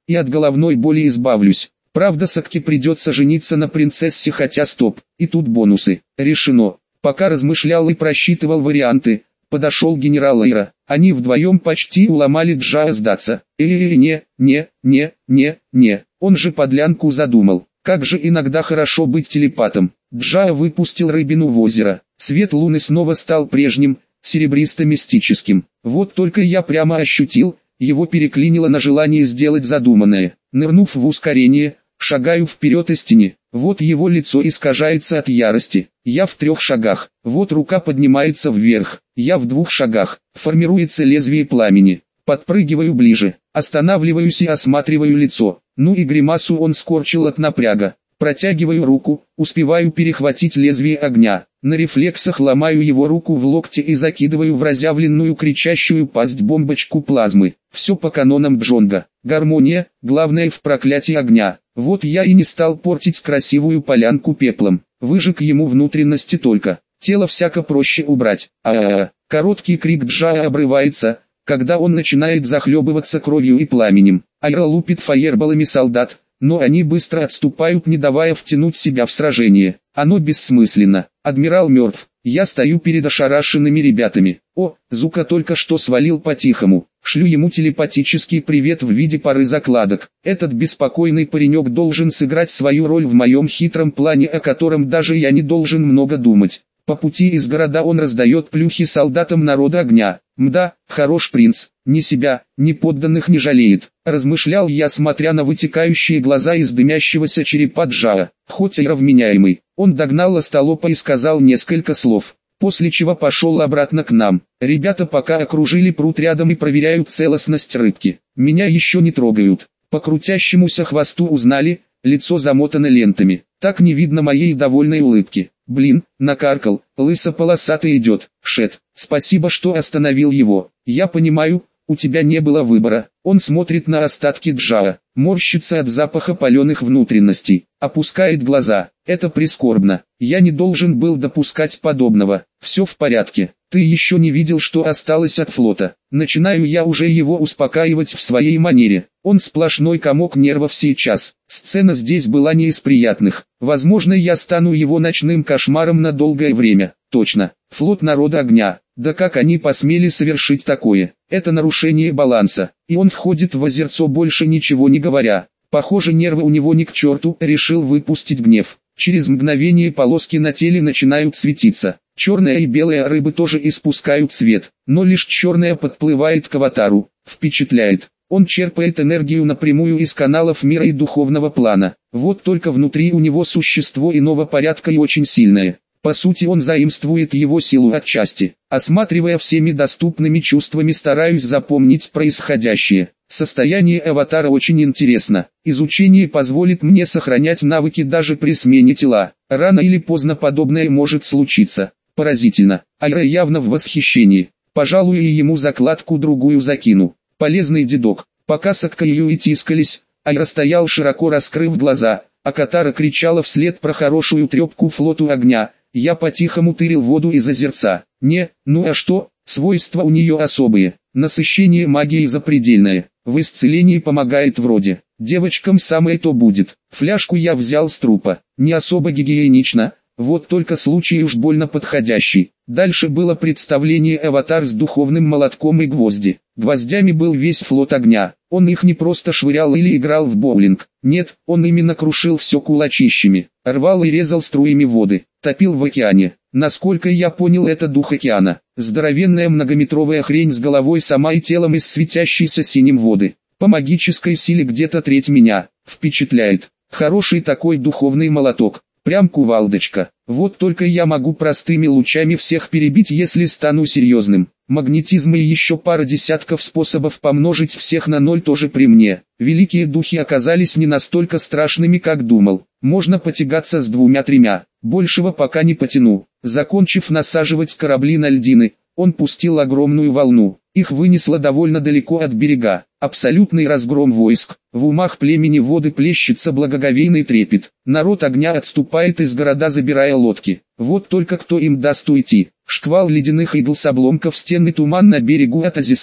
и от головной боли избавлюсь. Правда, Сакке придется жениться на принцессе, хотя стоп, и тут бонусы. Решено. Пока размышлял и просчитывал варианты, подошел генерал Эйра. Они вдвоем почти уломали Джаа сдаться. Э-э-э, не, не, не, не, не. Он же подлянку задумал. Как же иногда хорошо быть телепатом. Джаа выпустил рыбину в озеро. Свет луны снова стал прежним, серебристо-мистическим. Вот только я прямо ощутил, его переклинило на желание сделать задуманное. Нырнув в ускорение, шагаю вперед истине. Вот его лицо искажается от ярости. Я в трех шагах. Вот рука поднимается вверх. Я в двух шагах. Формируется лезвие пламени. Подпрыгиваю ближе. Останавливаюсь и осматриваю лицо. Ну и гримасу он скорчил от напряга. Протягиваю руку, успеваю перехватить лезвие огня. На рефлексах ломаю его руку в локте и закидываю в разъявленную кричащую пасть бомбочку плазмы. Все по канонам Джонга. Гармония, главное в проклятии огня. Вот я и не стал портить красивую полянку пеплом. Выжег ему внутренности только. Тело всяко проще убрать. А-а-а. Короткий крик Джаа обрывается, когда он начинает захлебываться кровью и пламенем. Айра лупит фаерболами солдат, но они быстро отступают, не давая втянуть себя в сражение. Оно бессмысленно. Адмирал мертв. Я стою перед ошарашенными ребятами. О, Зука только что свалил по-тихому. Шлю ему телепатический привет в виде пары закладок. Этот беспокойный паренек должен сыграть свою роль в моем хитром плане, о котором даже я не должен много думать. По пути из города он раздает плюхи солдатам народа огня. Мда, хорош принц, ни себя, ни подданных не жалеет. Размышлял я, смотря на вытекающие глаза из дымящегося черепа Джаа. Хоть и равменяемый, он догнал остолопа и сказал несколько слов, после чего пошел обратно к нам. Ребята пока окружили пруд рядом и проверяют целостность рыбки. Меня еще не трогают. По крутящемуся хвосту узнали, лицо замотано лентами. Так не видно моей довольной улыбки. Блин, накаркал, лысо-полосатый идет. Шет, спасибо, что остановил его. Я понимаю, у тебя не было выбора. Он смотрит на остатки Джаа, морщится от запаха паленых внутренностей, опускает глаза. Это прискорбно. Я не должен был допускать подобного. Все в порядке. Ты еще не видел, что осталось от флота. Начинаю я уже его успокаивать в своей манере. Он сплошной комок нервов сейчас. Сцена здесь была не из приятных. Возможно, я стану его ночным кошмаром на долгое время. Точно. Флот народа огня. Да как они посмели совершить такое? Это нарушение баланса. И он входит в озерцо, больше ничего не говоря. Похоже, нервы у него ни к черту, решил выпустить гнев. Через мгновение полоски на теле начинают светиться. Черная и белая рыбы тоже испускают свет, но лишь черная подплывает к аватару. Впечатляет. Он черпает энергию напрямую из каналов мира и духовного плана. Вот только внутри у него существо иного порядка и очень сильное. По сути, он заимствует его силу отчасти. Осматривая всеми доступными чувствами, стараюсь запомнить происходящее. Состояние аватара очень интересно. Изучение позволит мне сохранять навыки даже при смене тела. Рано или поздно подобное может случиться. Поразительно. Айра явно в восхищении. Пожалуй, и ему закладку другую закину. Полезный дедок. Пока Сакка и тискались, Айра стоял, широко раскрыв глаза, а Катара кричала вслед про хорошую трепку флоту огня. Я по-тихому тырил воду из озерца. Не, ну а что, свойства у нее особые. Насыщение магией запредельное. В исцелении помогает вроде. Девочкам самое то будет. Фляжку я взял с трупа. Не особо гигиенично. Вот только случай уж больно подходящий. Дальше было представление аватар с духовным молотком и гвозди. Гвоздями был весь флот огня. Он их не просто швырял или играл в боулинг. Нет, он именно крушил все кулачищами. Рвал и резал струями воды. Топил в океане. Насколько я понял, это дух океана. Здоровенная многометровая хрень с головой сама и телом из светящейся синим воды. По магической силе где-то треть меня. Впечатляет. Хороший такой духовный молоток. Прям кувалдочка. Вот только я могу простыми лучами всех перебить, если стану серьезным. Магнетизм и еще пара десятков способов помножить всех на ноль тоже при мне. Великие духи оказались не настолько страшными, как думал. Можно потягаться с двумя-тремя. Большего пока не потяну. Закончив насаживать корабли на льдины, он пустил огромную волну. Их вынесло довольно далеко от берега. Абсолютный разгром войск. В умах племени воды плещется благоговейный трепет. Народ огня отступает из города, забирая лодки. Вот только кто им даст уйти? Шквал ледяных игл с обломков стен и туман на берегу Атазиса.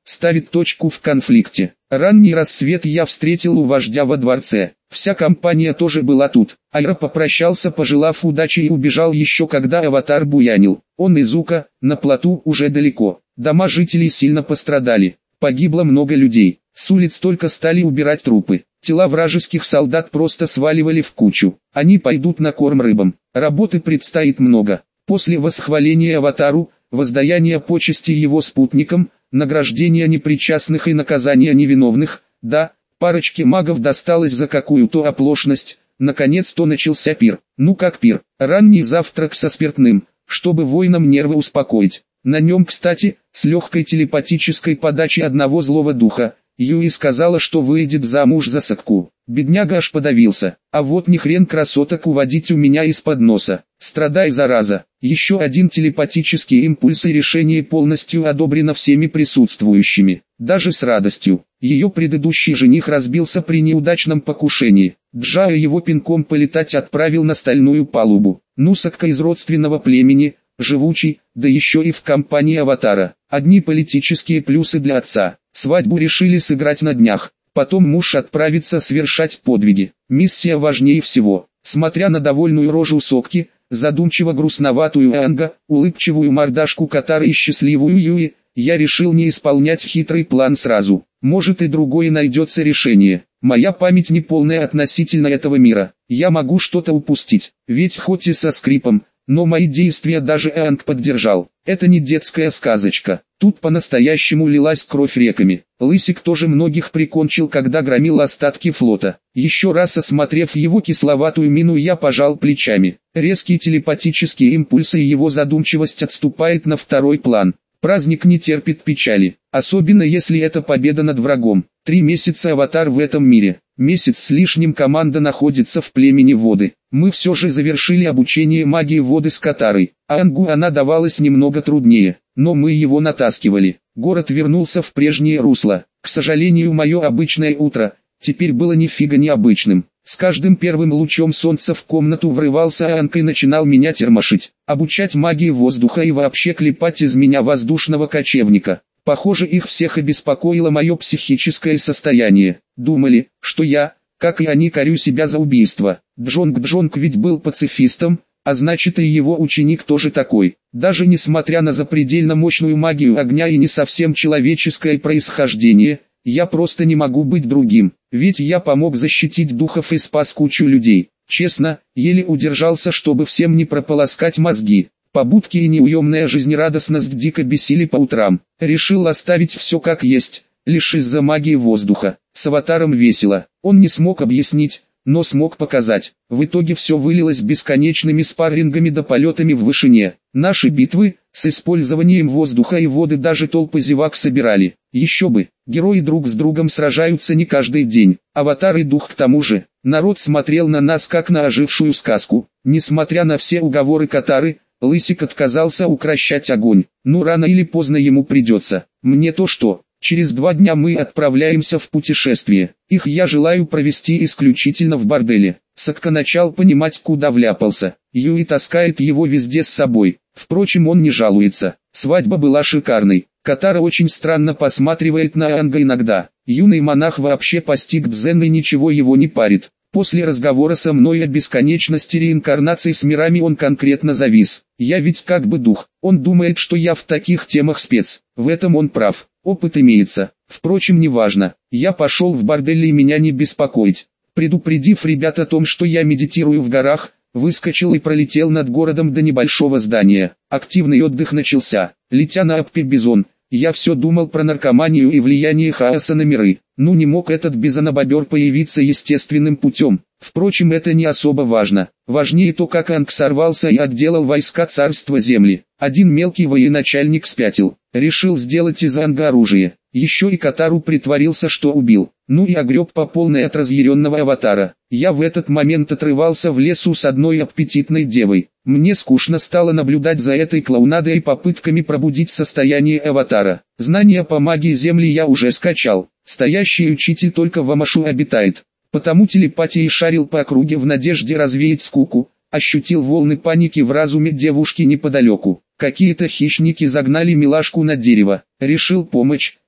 ставит точку в конфликте. Ранний рассвет я встретил у вождя во дворце. Вся компания тоже была тут. Айра попрощался, пожелав удачи, и убежал еще когда аватар буянил. Он и Зука, на плоту, уже далеко. Дома жителей сильно пострадали. Погибло много людей. С улиц только стали убирать трупы. Тела вражеских солдат просто сваливали в кучу. Они пойдут на корм рыбам. Работы предстоит много. После восхваления аватару, воздаяния почести его спутникам, награждения непричастных и наказания невиновных, да, парочке магов досталось за какую-то оплошность. Наконец-то начался пир. Ну как пир? Ранний завтрак со спиртным, чтобы воинам нервы успокоить. На нем, кстати, с легкой телепатической подачей одного злого духа, Юи сказала, что выйдет замуж за Сакку. Бедняга аж подавился. А вот ни хрен красоток уводить у меня из-под носа. Страдай, зараза. Еще один телепатический импульс, и решение полностью одобрено всеми присутствующими. Даже с радостью. Ее предыдущий жених разбился при неудачном покушении. Джая его пинком полетать отправил на стальную палубу. Ну, Сакка из родственного племени, живучий, да еще и в компании аватара. Одни политические плюсы для отца. Свадьбу решили сыграть на днях. Потом муж отправится совершать подвиги. Миссия важнее всего. Смотря на довольную рожу Сокки, задумчиво-грустноватую Энга, улыбчивую мордашку Катары и счастливую Юи, я решил не исполнять хитрый план сразу. Может, и другое найдется решение. Моя память неполная относительно этого мира. Я могу что-то упустить. Ведь хоть и со скрипом, но мои действия даже Энг поддержал. Это не детская сказочка. Тут по-настоящему лилась кровь реками. Лысик тоже многих прикончил, когда громил остатки флота. Еще раз осмотрев его кисловатую мину, я пожал плечами. Резкие телепатические импульсы и его задумчивость отступает на второй план. Праздник не терпит печали, особенно если это победа над врагом. Три месяца аватар в этом мире. Месяц с лишним команда находится в племени воды. Мы все же завершили обучение магии воды с Катарой. А Ангу она давалась немного труднее, но мы его натаскивали. Город вернулся в прежнее русло. К сожалению, мое обычное утро теперь было нифига необычным. С каждым первым лучом солнца в комнату врывался Анг и начинал меня термошить, обучать магии воздуха и вообще клепать из меня воздушного кочевника. Похоже, их всех обеспокоило мое психическое состояние. Думали, что я, как и они, корю себя за убийство. Джонг-Джонг ведь был пацифистом, а значит и его ученик тоже такой. Даже несмотря на запредельно мощную магию огня и не совсем человеческое происхождение, я просто не могу быть другим, ведь я помог защитить духов и спас кучу людей. Честно, еле удержался, чтобы всем не прополоскать мозги. Побудки и неуемная жизнерадостность дико бесили по утрам. Решил оставить все как есть, лишь из-за магии воздуха. С аватаром весело. Он не смог объяснить, но смог показать. В итоге все вылилось бесконечными спаррингами да полетами в вышине. Наши битвы, с использованием воздуха и воды, даже толпы зевак собирали. Еще бы, герои друг с другом сражаются не каждый день. Аватар и дух к тому же. Народ смотрел на нас как на ожившую сказку. Несмотря на все уговоры Катары, Лысик отказался укрощать огонь. Ну, рано или поздно ему придется. Мне то что. Через два дня мы отправляемся в путешествие. Их я желаю провести исключительно в борделе. Сакка начал понимать, куда вляпался. Юи таскает его везде с собой. Впрочем, он не жалуется. Свадьба была шикарной. Катара очень странно посматривает на Анга иногда. Юный монах вообще постиг дзен и ничего его не парит. После разговора со мной о бесконечности реинкарнации с мирами он конкретно завис. Я ведь как бы дух. Он думает, что я в таких темах спец. В этом он прав. Опыт имеется. Впрочем, неважно. Я пошел в бордель, и меня не беспокоить. Предупредив ребят о том, что я медитирую в горах, выскочил и пролетел над городом до небольшого здания. Активный отдых начался. Летя на Аппе Бизон, я все думал про наркоманию и влияние хаоса на миры. Ну, не мог этот бизонобобер появиться естественным путем. Впрочем, это не особо важно. Важнее то, как Анг сорвался и отделал войска царства земли. Один мелкий военачальник спятил. Решил сделать из Анга оружие. Еще и Катару притворился, что убил. Ну и огреб по полной от разъяренного аватара. Я в этот момент отрывался в лесу с одной аппетитной девой. Мне скучно стало наблюдать за этой клоунадой и попытками пробудить состояние аватара. Знания по магии земли я уже скачал. Стоящий учитель только в Амашу обитает. Потому телепатией шарил по округе в надежде развеять скуку. Ощутил волны паники в разуме девушки неподалеку. Какие-то хищники загнали милашку на дерево. Решил помочь.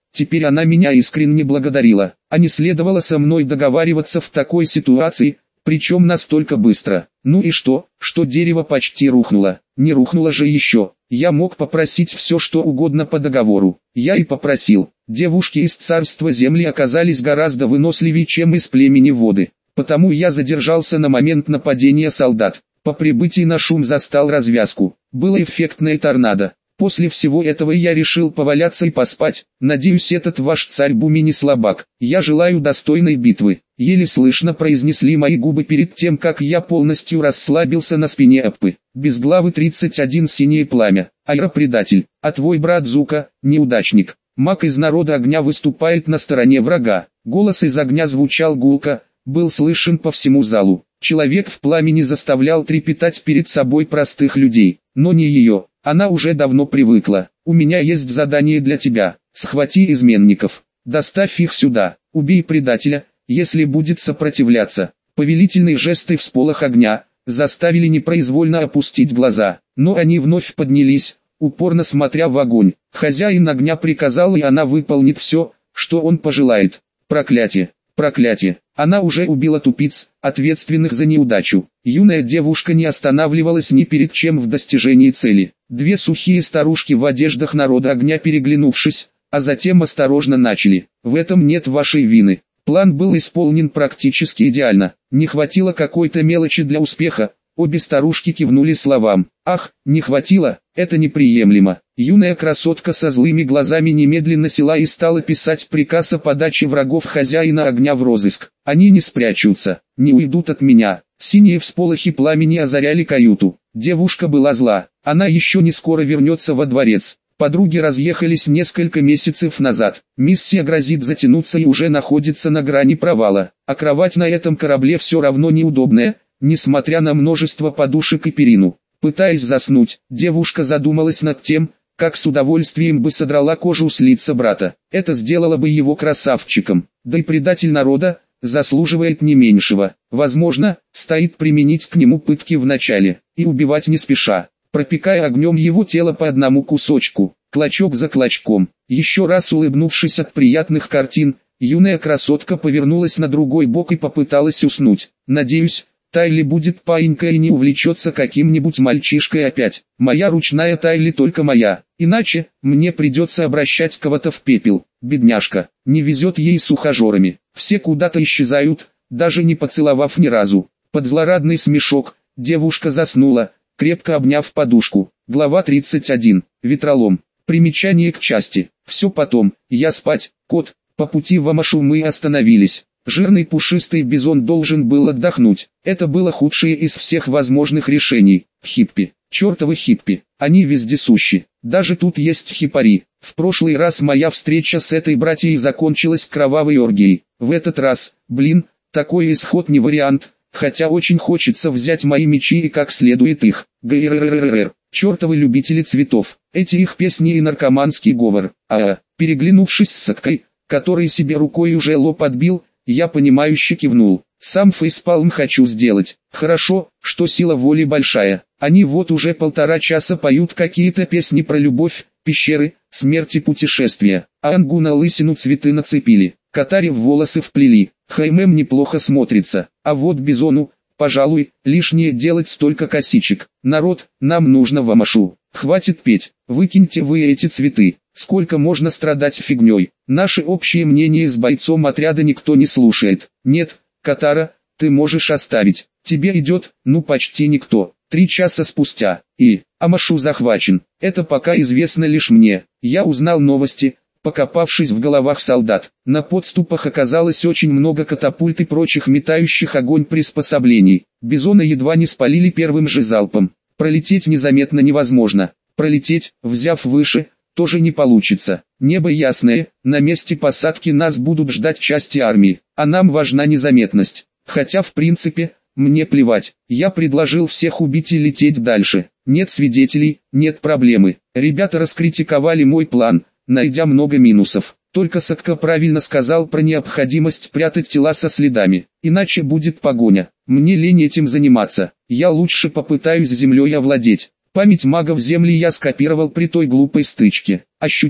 Теперь она меня искренне благодарила, а не следовало со мной договариваться в такой ситуации, причем настолько быстро. Ну и что, что дерево почти рухнуло? Не рухнуло же еще. Я мог попросить все что угодно по договору. Я и попросил. Девушки из царства земли оказались гораздо выносливее, чем из племени воды. Потому я задержался на момент нападения солдат. По прибытии на шум застал развязку. Было эффектное торнадо. После всего этого я решил поваляться и поспать. Надеюсь, этот ваш царь Буми не слабак. Я желаю достойной битвы. Еле слышно произнесли мои губы перед тем, как я полностью расслабился на спине Аппы. Безглавый тридцать один синее пламя. Айра-предатель. А твой брат Зука, неудачник. Маг из народа огня выступает на стороне врага. Голос из огня звучал гулко, был слышен по всему залу. Человек в пламени заставлял трепетать перед собой простых людей, но не ее. Она уже давно привыкла. У меня есть задание для тебя. Схвати изменников. Доставь их сюда. Убей предателя, если будет сопротивляться. Повелительные жесты всполох огня заставили непроизвольно опустить глаза, но они вновь поднялись, упорно смотря в огонь. Хозяин огня приказал, и она выполнит все, что он пожелает. Проклятие, проклятие. Она уже убила тупиц, ответственных за неудачу. Юная девушка не останавливалась ни перед чем в достижении цели. Две сухие старушки в одеждах народа огня, переглянувшись, а затем осторожно начали. В этом нет вашей вины. План был исполнен практически идеально. Не хватило какой-то мелочи для успеха. Обе старушки кивнули словам. Ах, не хватило, это неприемлемо. Юная красотка со злыми глазами немедленно села и стала писать приказ о подаче врагов хозяина огня в розыск. Они не спрячутся, не уйдут от меня. Синие всполохи пламени озаряли каюту. Девушка была зла, она еще не скоро вернется во дворец. Подруги разъехались несколько месяцев назад. Миссия грозит затянуться и уже находится на грани провала. А кровать на этом корабле все равно неудобная, несмотря на множество подушек и перину. Пытаясь заснуть, девушка задумалась над тем, как с удовольствием бы содрала кожу с лица брата. Это сделало бы его красавчиком. Да и предатель народа заслуживает не меньшего. Возможно, стоит применить к нему пытки вначале и убивать не спеша, пропекая огнем его тело по одному кусочку, клочок за клочком. Еще раз улыбнувшись от приятных картин, юная красотка повернулась на другой бок и попыталась уснуть. Надеюсь, Тайли будет паинькой и не увлечется каким-нибудь мальчишкой опять. Моя ручная Тайли только моя, иначе мне придется обращать кого-то в пепел. Бедняжка, не везет ей с ухажерами. Все куда-то исчезают, даже не поцеловав ни разу. Под злорадный смешок, девушка заснула, крепко обняв подушку. Глава тридцать один. Ветролом. Примечание к части. Все потом. Я спать. Кот. По пути в Амашу мы остановились. Жирный пушистый бизон должен был отдохнуть. Это было худшее из всех возможных решений. Хиппи. Чертовы хиппи. Они вездесущи. Даже тут есть хипари. В прошлый раз моя встреча с этой братьей закончилась кровавой оргией. В этот раз, блин, такой исход не вариант. Хотя очень хочется взять мои мечи и как следует их. ГРРРР. Чертовы любители цветов. Эти их песни и наркоманский говор. А, переглянувшись с Саккой, который себе рукой уже лоб отбил, я понимающе кивнул. Сам фейспалм хочу сделать. Хорошо, что сила воли большая. Они вот уже полтора часа поют какие-то песни про любовь, пещеры, смерть и путешествия. А Ангу на лысину цветы нацепили. Катаре в волосы вплели. Хаймем неплохо смотрится. А вот Бизону, пожалуй, лишнее делать столько косичек. Народ, нам нужно в Амашу. Хватит петь, выкиньте вы эти цветы. Сколько можно страдать фигней? Наше общее мнение с бойцом отряда никто не слушает. Нет, Катара, ты можешь оставить. Тебе идет, ну почти никто. Три часа спустя. И, Амашу захвачен. Это пока известно лишь мне. Я узнал новости, покопавшись в головах солдат. На подступах оказалось очень много катапульт и прочих метающих огонь приспособлений. Бизона едва не спалили первым же залпом. Пролететь незаметно невозможно. Пролететь, взяв выше, тоже не получится. Небо ясное, на месте посадки нас будут ждать части армии, а нам важна незаметность. Хотя в принципе, мне плевать. Я предложил всех убить и лететь дальше. Нет свидетелей, нет проблемы. Ребята раскритиковали мой план, найдя много минусов. Только Сакка правильно сказал про необходимость прятать тела со следами, иначе будет погоня. Мне лень этим заниматься, я лучше попытаюсь землей овладеть. Память магов земли я скопировал при той глупой стычке. Ощутил,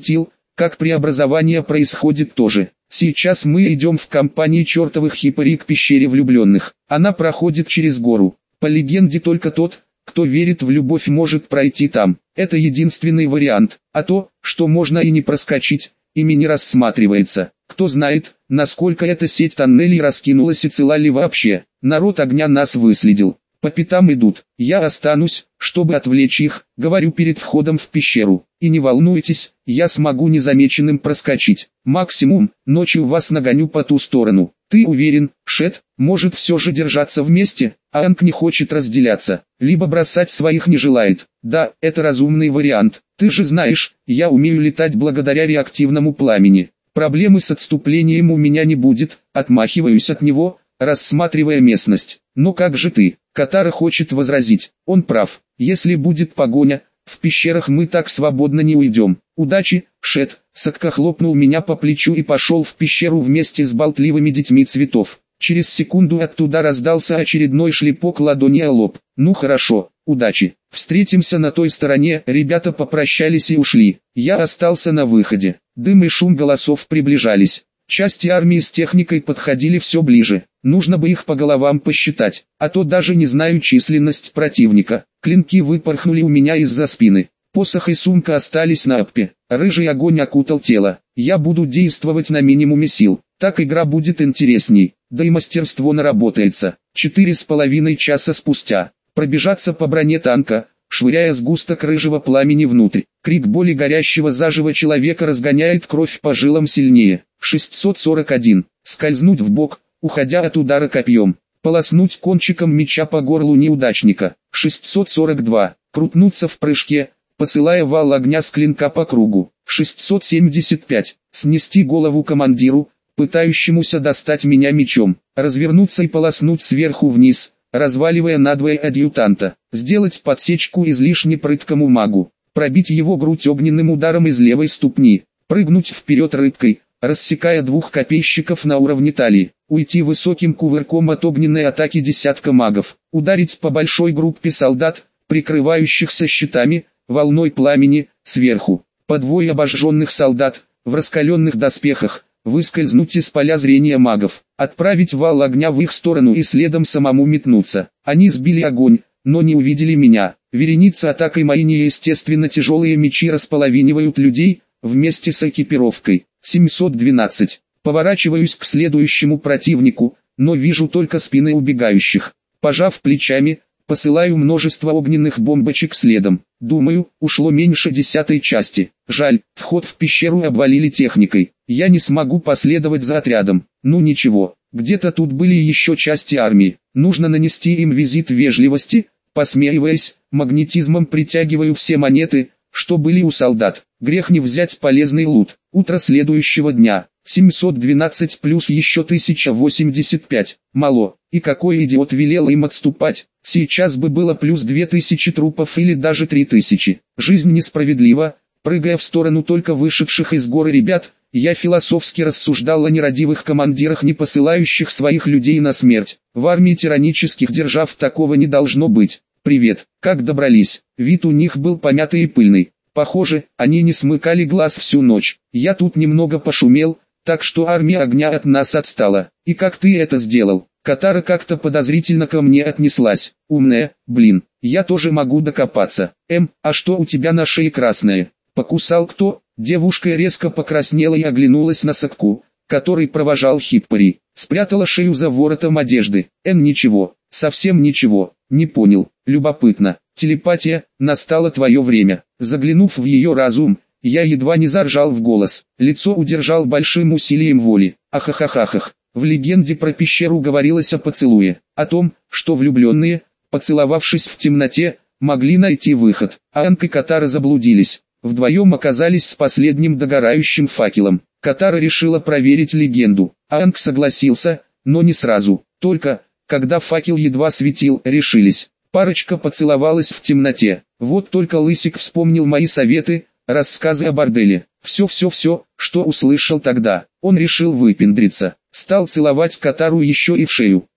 как преобразование происходит тоже. Сейчас мы идем в компании чертовых хипарей к пещере влюбленных. Она проходит через гору. По легенде только тот, кто верит в любовь, может пройти там. Это единственный вариант. А то, что можно и не проскочить, ими не рассматривается. Кто знает, насколько эта сеть тоннелей раскинулась и цела ли вообще. Народ огня нас выследил. По пятам идут. Я останусь, чтобы отвлечь их, говорю перед входом в пещеру. И не волнуйтесь, я смогу незамеченным проскочить. Максимум, ночью вас нагоню по ту сторону. Ты уверен, Шет, может все же держаться вместе? Аанг не хочет разделяться, либо бросать своих не желает. Да, это разумный вариант. Ты же знаешь, я умею летать благодаря реактивному пламени. Проблемы с отступлением у меня не будет, отмахиваюсь от него, рассматривая местность. Но как же ты? Катара хочет возразить. Он прав. Если будет погоня, в пещерах мы так свободно не уйдем. Удачи, Шет. Сакка хлопнул меня по плечу и пошел в пещеру вместе с болтливыми детьми цветов. Через секунду оттуда раздался очередной шлепок ладони о лоб. Ну хорошо, удачи. Встретимся на той стороне. Ребята попрощались и ушли. Я остался на выходе. Дым и шум голосов приближались. Части армии с техникой подходили все ближе. Нужно бы их по головам посчитать, а то даже не знаю численность противника. Клинки выпорхнули у меня из-за спины. Посох и сумка остались на аппе. Рыжий огонь окутал тело. Я буду действовать на минимуме сил. Так игра будет интересней. Да и мастерство наработается. Четыре с половиной часа спустя. Пробежаться по броне танка, швыряя сгусток рыжего пламени внутрь. Крик боли горящего заживо человека разгоняет кровь по жилам сильнее. шестьсот сорок один. Скользнуть в бок, уходя от удара копьем. Полоснуть кончиком меча по горлу неудачника. шестьсот сорок два. Крутнуться в прыжке, посылая вал огня с клинка по кругу. шестьсот семьдесят пять. Снести голову командиру, пытающемуся достать меня мечом. Развернуться и полоснуть сверху вниз, разваливая надвое адъютанта. Сделать подсечку излишне прыткому магу. Пробить его грудь огненным ударом из левой ступни. Прыгнуть вперед рыбкой, рассекая двух копейщиков на уровне талии. Уйти высоким кувырком от огненной атаки десятка магов. Ударить по большой группе солдат, прикрывающихся щитами, волной пламени, сверху. По двое обожженных солдат, в раскаленных доспехах, выскользнуть из поля зрения магов. Отправить вал огня в их сторону и следом самому метнуться. Они сбили огонь, но не увидели меня. Вереница атакой мои неестественно тяжелые мечи располовинивают людей, вместе с экипировкой. семьсот двенадцать. Поворачиваюсь к следующему противнику, но вижу только спины убегающих. Пожав плечами, посылаю множество огненных бомбочек следом. Думаю, ушло меньше десятой части. Жаль, вход в пещеру обвалили техникой. Я не смогу последовать за отрядом. Ну ничего, где-то тут были еще части армии. Нужно нанести им визит вежливости. Посмеиваясь, магнетизмом притягиваю все монеты, что были у солдат. Грех не взять полезный лут. Утро следующего дня. семьсот двенадцать плюс еще тысяча восемьдесят пять. Мало. И какой идиот велел им отступать? Сейчас бы было плюс две тысячи трупов или даже три тысячи. Жизнь несправедлива. Прыгая в сторону только вышедших из горы ребят, я философски рассуждал о нерадивых командирах, не посылающих своих людей на смерть. В армии тиранических держав такого не должно быть. «Привет, как добрались?» Вид у них был помятый и пыльный. Похоже, они не смыкали глаз всю ночь. Я тут немного пошумел, так что армия огня от нас отстала. И как ты это сделал? Катара как-то подозрительно ко мне отнеслась. Умная, блин, я тоже могу докопаться. Эм, а что у тебя на шее красное? Покусал кто? Девушка резко покраснела и оглянулась на Сакку, который провожал Хиппари. Спрятала шею за воротом одежды. Эн, ничего, совсем ничего. Не понял, любопытно. Телепатия, настало твое время. Заглянув в ее разум, я едва не заржал в голос. Лицо удержал большим усилием воли. Ахахахахах. В легенде про пещеру говорилось о поцелуе. О том, что влюбленные, поцеловавшись в темноте, могли найти выход. Аанг и Катара заблудились. Вдвоем оказались с последним догорающим факелом. Катара решила проверить легенду. Аанг согласился, но не сразу. Только, когда факел едва светил, решились. Парочка поцеловалась в темноте. Вот только Лысик вспомнил мои советы, рассказы о борделе. Все-все-все, что услышал тогда. Он решил выпендриться. Стал целовать Катару еще и в шею.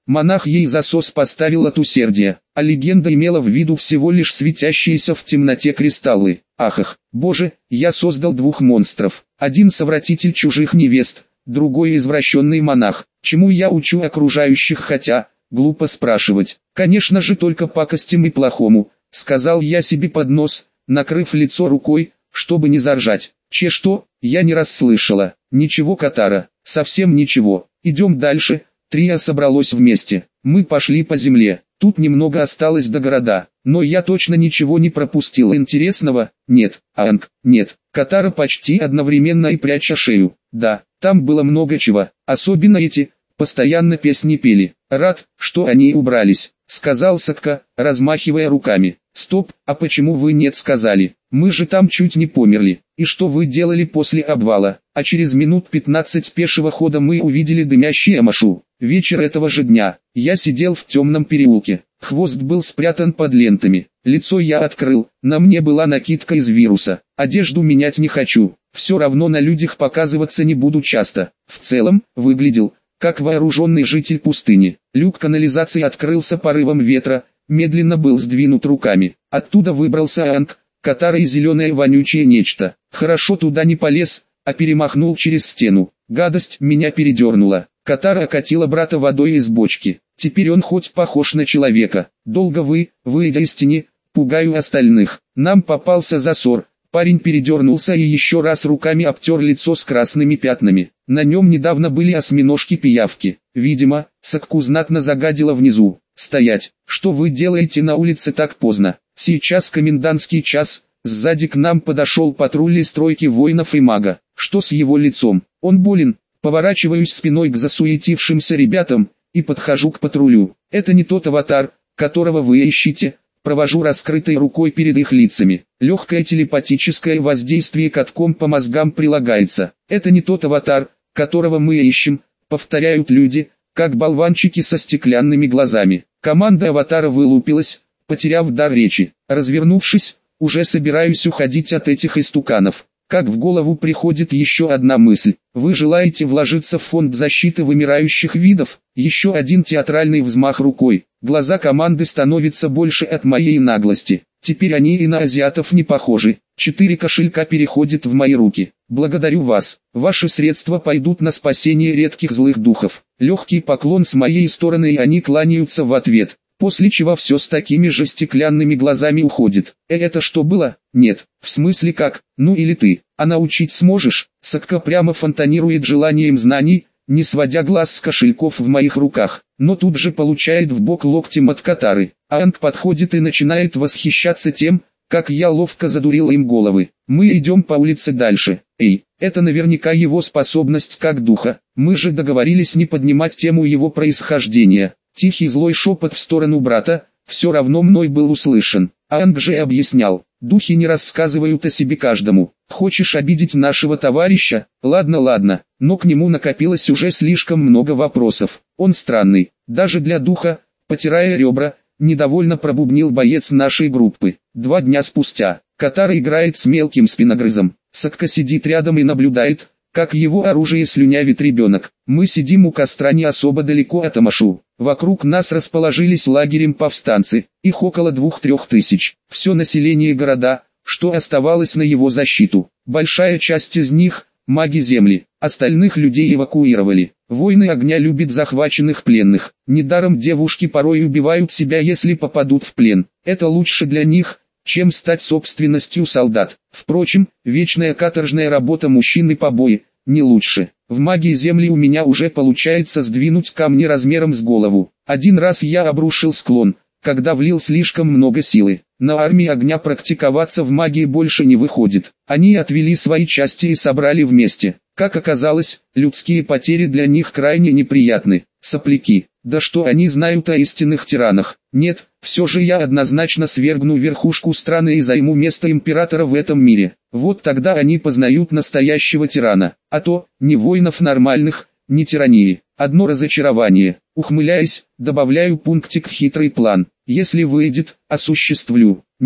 Монах ей засос поставил от усердия, а легенда имела в виду всего лишь светящиеся в темноте кристаллы. Ах ах, боже, я создал двух монстров. Один совратитель чужих невест, другой извращенный монах. Чему я учу окружающих, хотя, глупо спрашивать. Конечно же только пакостям и плохому, сказал я себе под нос, накрыв лицо рукой, чтобы не заржать. Че что, я не расслышала. Ничего, Катара, совсем ничего. Идем дальше. Трио собралось вместе. Мы пошли по земле. Тут немного осталось до города, но я точно ничего не пропустил интересного. Нет, Анг, нет. Катара почти одновременно и пряча шею. Да, там было много чего, особенно эти, постоянно песни пели. Рад, что они убрались, сказал Сакка, размахивая руками. Стоп, а почему вы нет сказали? Мы же там чуть не померли. И что вы делали после обвала? А через минут пятнадцать пешего хода мы увидели дымящий Амашу. Вечер этого же дня, я сидел в темном переулке. Хвост был спрятан под лентами. Лицо я открыл, на мне была накидка из вируса. Одежду менять не хочу. Все равно на людях показываться не буду часто. В целом, выглядел, как вооруженный житель пустыни. Люк канализации открылся порывом ветра, медленно был сдвинут руками. Оттуда выбрался Анг, Катара и зеленое вонючее нечто. Хорошо туда не полез, а перемахнул через стену. Гадость меня передернула. Катара окатила брата водой из бочки. Теперь он хоть похож на человека. Долго вы, выйдя из тени, пугаю остальных. Нам попался засор. Парень передернулся и еще раз руками обтер лицо с красными пятнами. На нем недавно были осьминожки-пиявки. Видимо, Сакку знатно загадила внизу. Стоять! Что вы делаете на улице так поздно? Сейчас комендантский час. Сзади к нам подошел патруль из стройки воинов и мага. Что с его лицом? Он болен. Поворачиваюсь спиной к засуетившимся ребятам и подхожу к патрулю. Это не тот аватар, которого вы ищете. Провожу раскрытой рукой перед их лицами. Легкое телепатическое воздействие катком по мозгам прилагается. Это не тот аватар, которого мы ищем, повторяют люди, как болванчики со стеклянными глазами. Команда аватара вылупилась, потеряв дар речи. Развернувшись, уже собираюсь уходить от этих истуканов. Как в голову приходит еще одна мысль. Вы желаете вложиться в фонд защиты вымирающих видов? Еще один театральный взмах рукой. Глаза команды становятся больше от моей наглости. Теперь они и на азиатов не похожи. Четыре кошелька переходят в мои руки. Благодарю вас. Ваши средства пойдут на спасение редких злых духов. Легкий поклон с моей стороны, и они кланяются в ответ. После чего все с такими же стеклянными глазами уходит. Э, это что было? Нет, в смысле как? Ну или ты, а научить сможешь? Сакка прямо фонтанирует желанием знаний, не сводя глаз с кошельков в моих руках, но тут же получает в бок локтем от Катары. Анг подходит и начинает восхищаться тем, как я ловко задурил им головы. Мы идем по улице дальше. Эй, это наверняка его способность как духа. Мы же договорились не поднимать тему его происхождения. Тихий злой шепот в сторону брата, все равно мной был услышан. Анг же объяснял, духи не рассказывают о себе каждому. Хочешь обидеть нашего товарища? Ладно, ладно, но к нему накопилось уже слишком много вопросов. Он странный, даже для духа, потирая ребра, недовольно пробубнил боец нашей группы. Два дня спустя, Катара играет с мелким спиногрызом. Сакка сидит рядом и наблюдает, как его оружие слюнявит ребенок. Мы сидим у костра не особо далеко от Амашу. Вокруг нас расположились лагерем повстанцы, их около двух-трех тысяч. Все население города, что оставалось на его защиту. Большая часть из них – маги земли, остальных людей эвакуировали. Воины огня любят захваченных пленных. Недаром девушки порой убивают себя, если попадут в плен. Это лучше для них, чем стать собственностью солдат. Впрочем, вечная каторжная работа мужчин и побои – не лучше. В магии земли у меня уже получается сдвинуть камни размером с голову. Один раз я обрушил склон, когда влил слишком много силы. На армии огня практиковаться в магии больше не выходит. Они отвели свои части и собрали вместе. Как оказалось, людские потери для них крайне неприятны. Сопляки. Да что они знают о истинных тиранах? Нет, все же я однозначно свергну верхушку страны и займу место императора в этом мире. Вот тогда они познают настоящего тирана. А то, ни воинов нормальных, ни тирании. Одно разочарование. Ухмыляясь, добавляю пунктик в хитрый план. Если выйдет, осуществлю. Нет,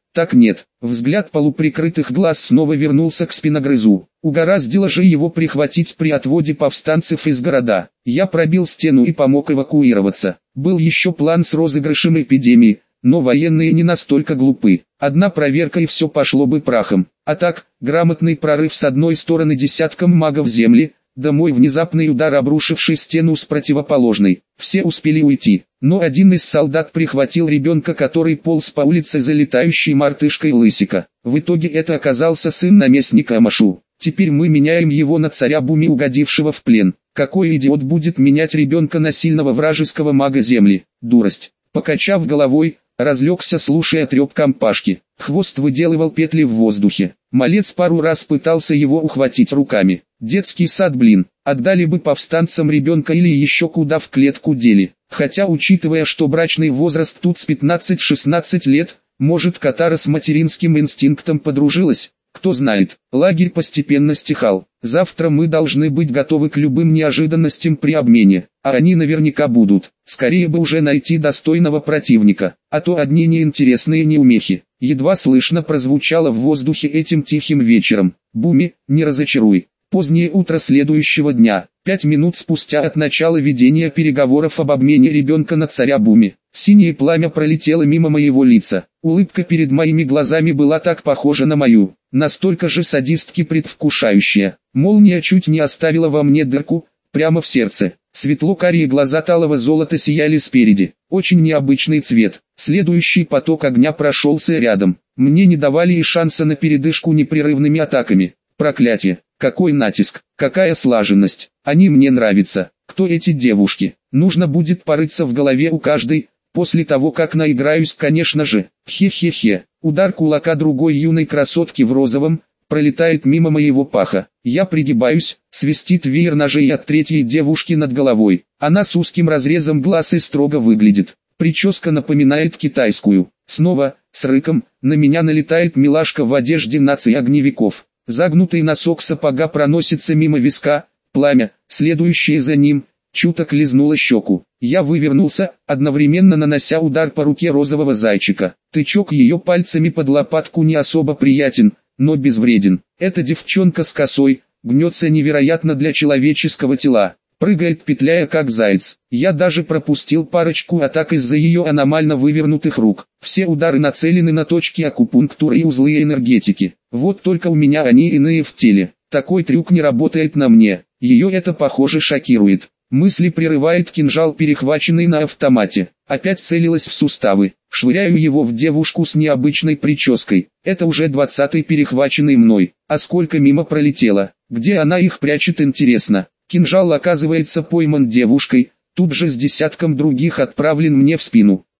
Так нет, взгляд полуприкрытых глаз снова вернулся к спиногрызу. Угораздило же его прихватить при отводе повстанцев из города. Я пробил стену и помог эвакуироваться. Был еще план с розыгрышем эпидемии, но военные не настолько глупы. Одна проверка и все пошло бы прахом. А так, грамотный прорыв с одной стороны десятком магов земли, да мой внезапный удар, обрушивший стену с противоположной. Все успели уйти, но один из солдат прихватил ребенка, который полз по улице за летающей мартышкой Лысика. В итоге это оказался сын наместника Амашу. Теперь мы меняем его на царя Буми, угодившего в плен. Какой идиот будет менять ребенка на сильного вражеского мага земли? Дурость. Покачав головой, разлегся, слушая треп компашки. Хвост выделывал петли в воздухе. Малец пару раз пытался его ухватить руками. Детский сад, блин, отдали бы повстанцам ребенка или еще куда в клетку дели. Хотя, учитывая, что брачный возраст тут с пятнадцати-шестнадцати лет, может, Катара с материнским инстинктом подружилась. Кто знает, лагерь постепенно стихал. Завтра мы должны быть готовы к любым неожиданностям при обмене, а они наверняка будут. Скорее бы уже найти достойного противника, а то одни неинтересные неумехи. Едва слышно прозвучало в воздухе этим тихим вечером. Буми, не разочаруй. Позднее утро следующего дня, пять минут спустя от начала ведения переговоров об обмене ребенка на царя Буми. Синее пламя пролетело мимо моего лица. Улыбка перед моими глазами была так похожа на мою, настолько же садистски предвкушающая. Молния чуть не оставила во мне дырку, прямо в сердце. Светло-карие глаза талого золота сияли спереди. Очень необычный цвет. Следующий поток огня прошелся рядом. Мне не давали и шанса на передышку непрерывными атаками. Проклятие! Какой натиск! Какая слаженность! Они мне нравятся. Кто эти девушки? Нужно будет порыться в голове у каждой. После того, как наиграюсь, конечно же. Хе-хе-хе. Удар кулака другой юной красотки в розовом пролетает мимо моего паха. Я пригибаюсь, свистит веер ножей от третьей девушки над головой. Она с узким разрезом глаз и строго выглядит. Прическа напоминает китайскую. Снова, с рыком, на меня налетает милашка в одежде нации огневиков. Загнутый носок сапога проносится мимо виска, пламя, следующее за ним, чуток лизнуло щеку. Я вывернулся, одновременно нанося удар по руке розового зайчика. Тычок ее пальцами под лопатку не особо приятен, но безвреден. Эта девчонка с косой, гнется невероятно для человеческого тела. Прыгает, петляя как заяц. Я даже пропустил парочку атак из-за ее аномально вывернутых рук. Все удары нацелены на точки акупунктуры и узлы энергетики. Вот только у меня они иные в теле. Такой трюк не работает на мне. Ее это, похоже, шокирует. Мысли прерывает кинжал, перехваченный на автомате. Опять целилась в суставы. Швыряю его в девушку с необычной прической. Это уже двадцатый перехваченный мной. А сколько мимо пролетело. Где она их прячет, интересно. Кинжал оказывается пойман девушкой, тут же с десятком других отправлен мне в спину.